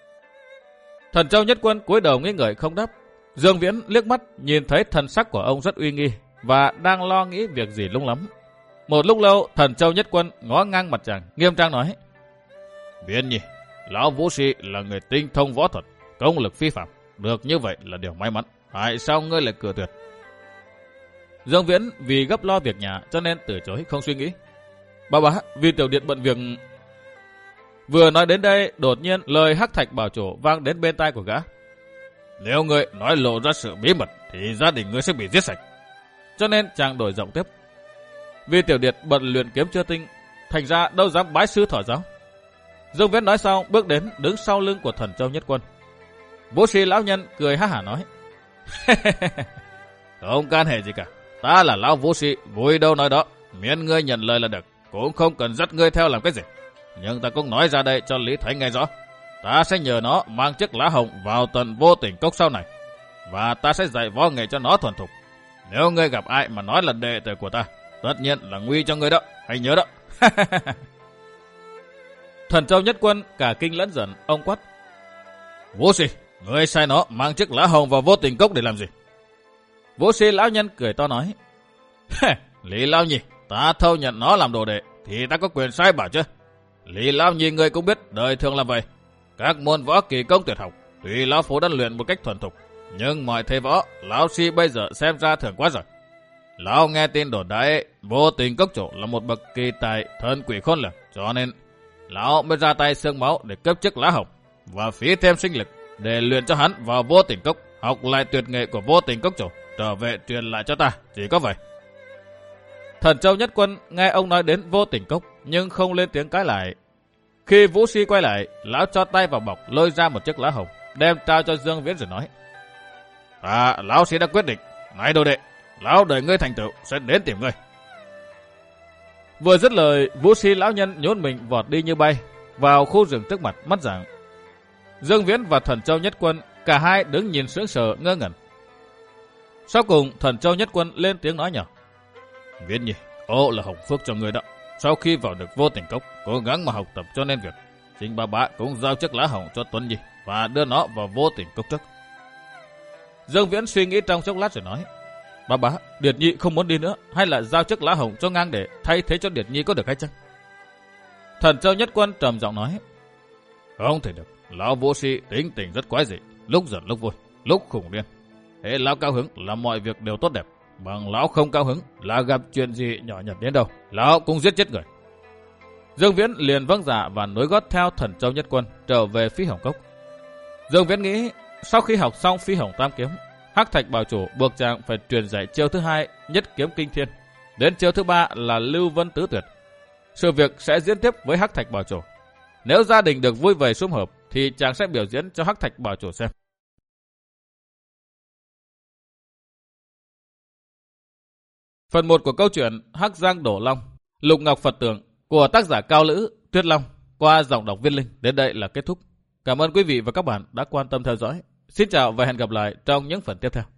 Thần Châu Nhất Quân cúi đầu nghĩ ngợi không đáp. Dương Viễn liếc mắt nhìn thấy thần sắc của ông rất uy nghi và đang lo nghĩ việc gì lung lắm. Một lúc lâu, Thần Châu Nhất Quân ngó ngang mặt chàng, nghiêm trang nói: "Viễn nhi, lão Vũ Si là người tinh thông võ thuật, công lực phi phàm, được như vậy là điều may mắn. Tại sao ngươi lại cự tuyệt?" Dương Viễn vì gấp lo việc nhà cho nên từ chối không suy nghĩ: "Ba bá, vì Tiểu Điệt bận việc." Vừa nói đến đây, đột nhiên lời Hắc Thạch bảo chủ vang đến bên tai của gã: "Nếu ngươi nói lộ ra sự bí mật thì gia đình ngươi sẽ bị giết sạch." Cho nên chàng đổi giọng tiếp: "Vì Tiểu Điệt bận luyện kiếm chưa tinh, thành ra đâu dám bái sư thọ giáo." Dương Viễn nói xong bước đến đứng sau lưng của Thần Châu Nhất Quân. Vũ Si lão nhân cười ha hả nói: "Không can hệ gì cả, Ta là lão vũ sĩ, vui đâu nói đó, miễn ngươi nhận lời là được, cũng không cần dắt ngươi theo làm cái gì. Nhưng ta cũng nói ra đây cho Lý Thánh nghe rõ. Ta sẽ nhờ nó mang chiếc lá hồng vào tận Vô Tình Cốc sau này, và ta sẽ dạy võ nghệ cho nó thuần thục. Nếu ngươi gặp ai mà nói là đệ tử của ta, tất nhiên là nguy cho ngươi đó, hãy nhớ đó. Thần Châu Nhất Quân cả kinh lẫn giận, ông quát: Vũ sĩ, ngươi sai nó mang chiếc lá hồng vào Vô Tình Cốc để làm gì? Vũ sĩ lão nhân cười to nói: Lý Lão Nhi, ta thâu nhận nó làm đồ đệ thì ta có quyền sai bảo chứ? Lý Lão Nhi ngươi cũng biết đời thường là vậy. Các môn võ kỳ công tuyệt học, tuy lão phu đã luyện một cách thuần thục, nhưng mọi thầy võ lão si bây giờ xem ra thường quá rồi. Lão nghe tin đồn đại Vô Tình Cốc chủ là một bậc kỳ tài thần quỷ khôn lường, cho nên lão mới ra tay xương máu để cấp chiếc lá hồng và phí thêm sinh lực để luyện cho hắn vào Vô Tình Cốc, học lại tuyệt nghệ của Vô Tình Cốc chủ, trở về truyền lại cho ta, chỉ có vậy. Thần Châu Nhất Quân nghe ông nói đến Vô Tình Cốc nhưng không lên tiếng cãi lại. Khi Vũ Si quay lại, lão cho tay vào bọc lôi ra một chiếc lá hồng, đem trao cho Dương Viễn rồi nói: À, lão Si đã quyết định, này đồ đệ, lão đợi ngươi thành tựu sẽ đến tìm ngươi. Vừa dứt lời, Vũ Si lão nhân nhốn mình vọt đi như bay vào khu rừng trước mặt, mắt giảng. Dương Viễn và Thần Châu Nhất Quân cả hai đứng nhìn sững sờ ngơ ngẩn. Sau cùng Thần Châu Nhất Quân lên tiếng nói nhỏ: Viễn nhi, ô là hồng phước cho ngươi đó. Sau khi vào được Vô Tình Cốc, cố gắng mà học tập cho nên việc. Chính bà bá cũng giao chiếc lá hồng cho Tuấn Nhi và đưa nó vào Vô Tình Cốc trước. Dương Viễn suy nghĩ trong chốc lát rồi nói: Bà bá, Điệt Nhi không muốn đi nữa, hay là giao chiếc lá hồng cho ngang để thay thế cho Điệt Nhi có được hay chăng? Thần Châu Nhất Quân trầm giọng nói: Không thể được, lão Vũ Si tính tình rất quái dị, lúc giận lúc vui, lúc khủng điên. Thế lão cao hứng là mọi việc đều tốt đẹp, bằng lão không cao hứng là gặp chuyện gì nhỏ nhặt đến đâu, lão cũng giết chết người. Dương Viễn liền vâng dạ và nối gót theo Thần Châu Nhất Quân trở về Phi Hồng Cốc. Dương Viễn nghĩ sau khi học xong Phi Hồng Tam Kiếm, Hắc Thạch Bảo Chủ buộc chàng phải truyền dạy chiêu thứ hai Nhất Kiếm Kinh Thiên, đến chiêu thứ ba là Lưu Vân Tứ Tuyệt. Sự việc sẽ diễn tiếp với Hắc Thạch Bảo Chủ. Nếu gia đình được vui vẻ sum họp thì chàng sẽ biểu diễn cho Hắc Thạch Bảo Chủ xem. Phần một của câu chuyện Hắc Giang Đổ Long, Lục Ngọc Phật Tượng của tác giả Cao Lữ, Tuyết Long qua giọng đọc Viên Linh đến đây là kết thúc. Cảm ơn quý vị và các bạn đã quan tâm theo dõi. Xin chào và hẹn gặp lại trong những phần tiếp theo.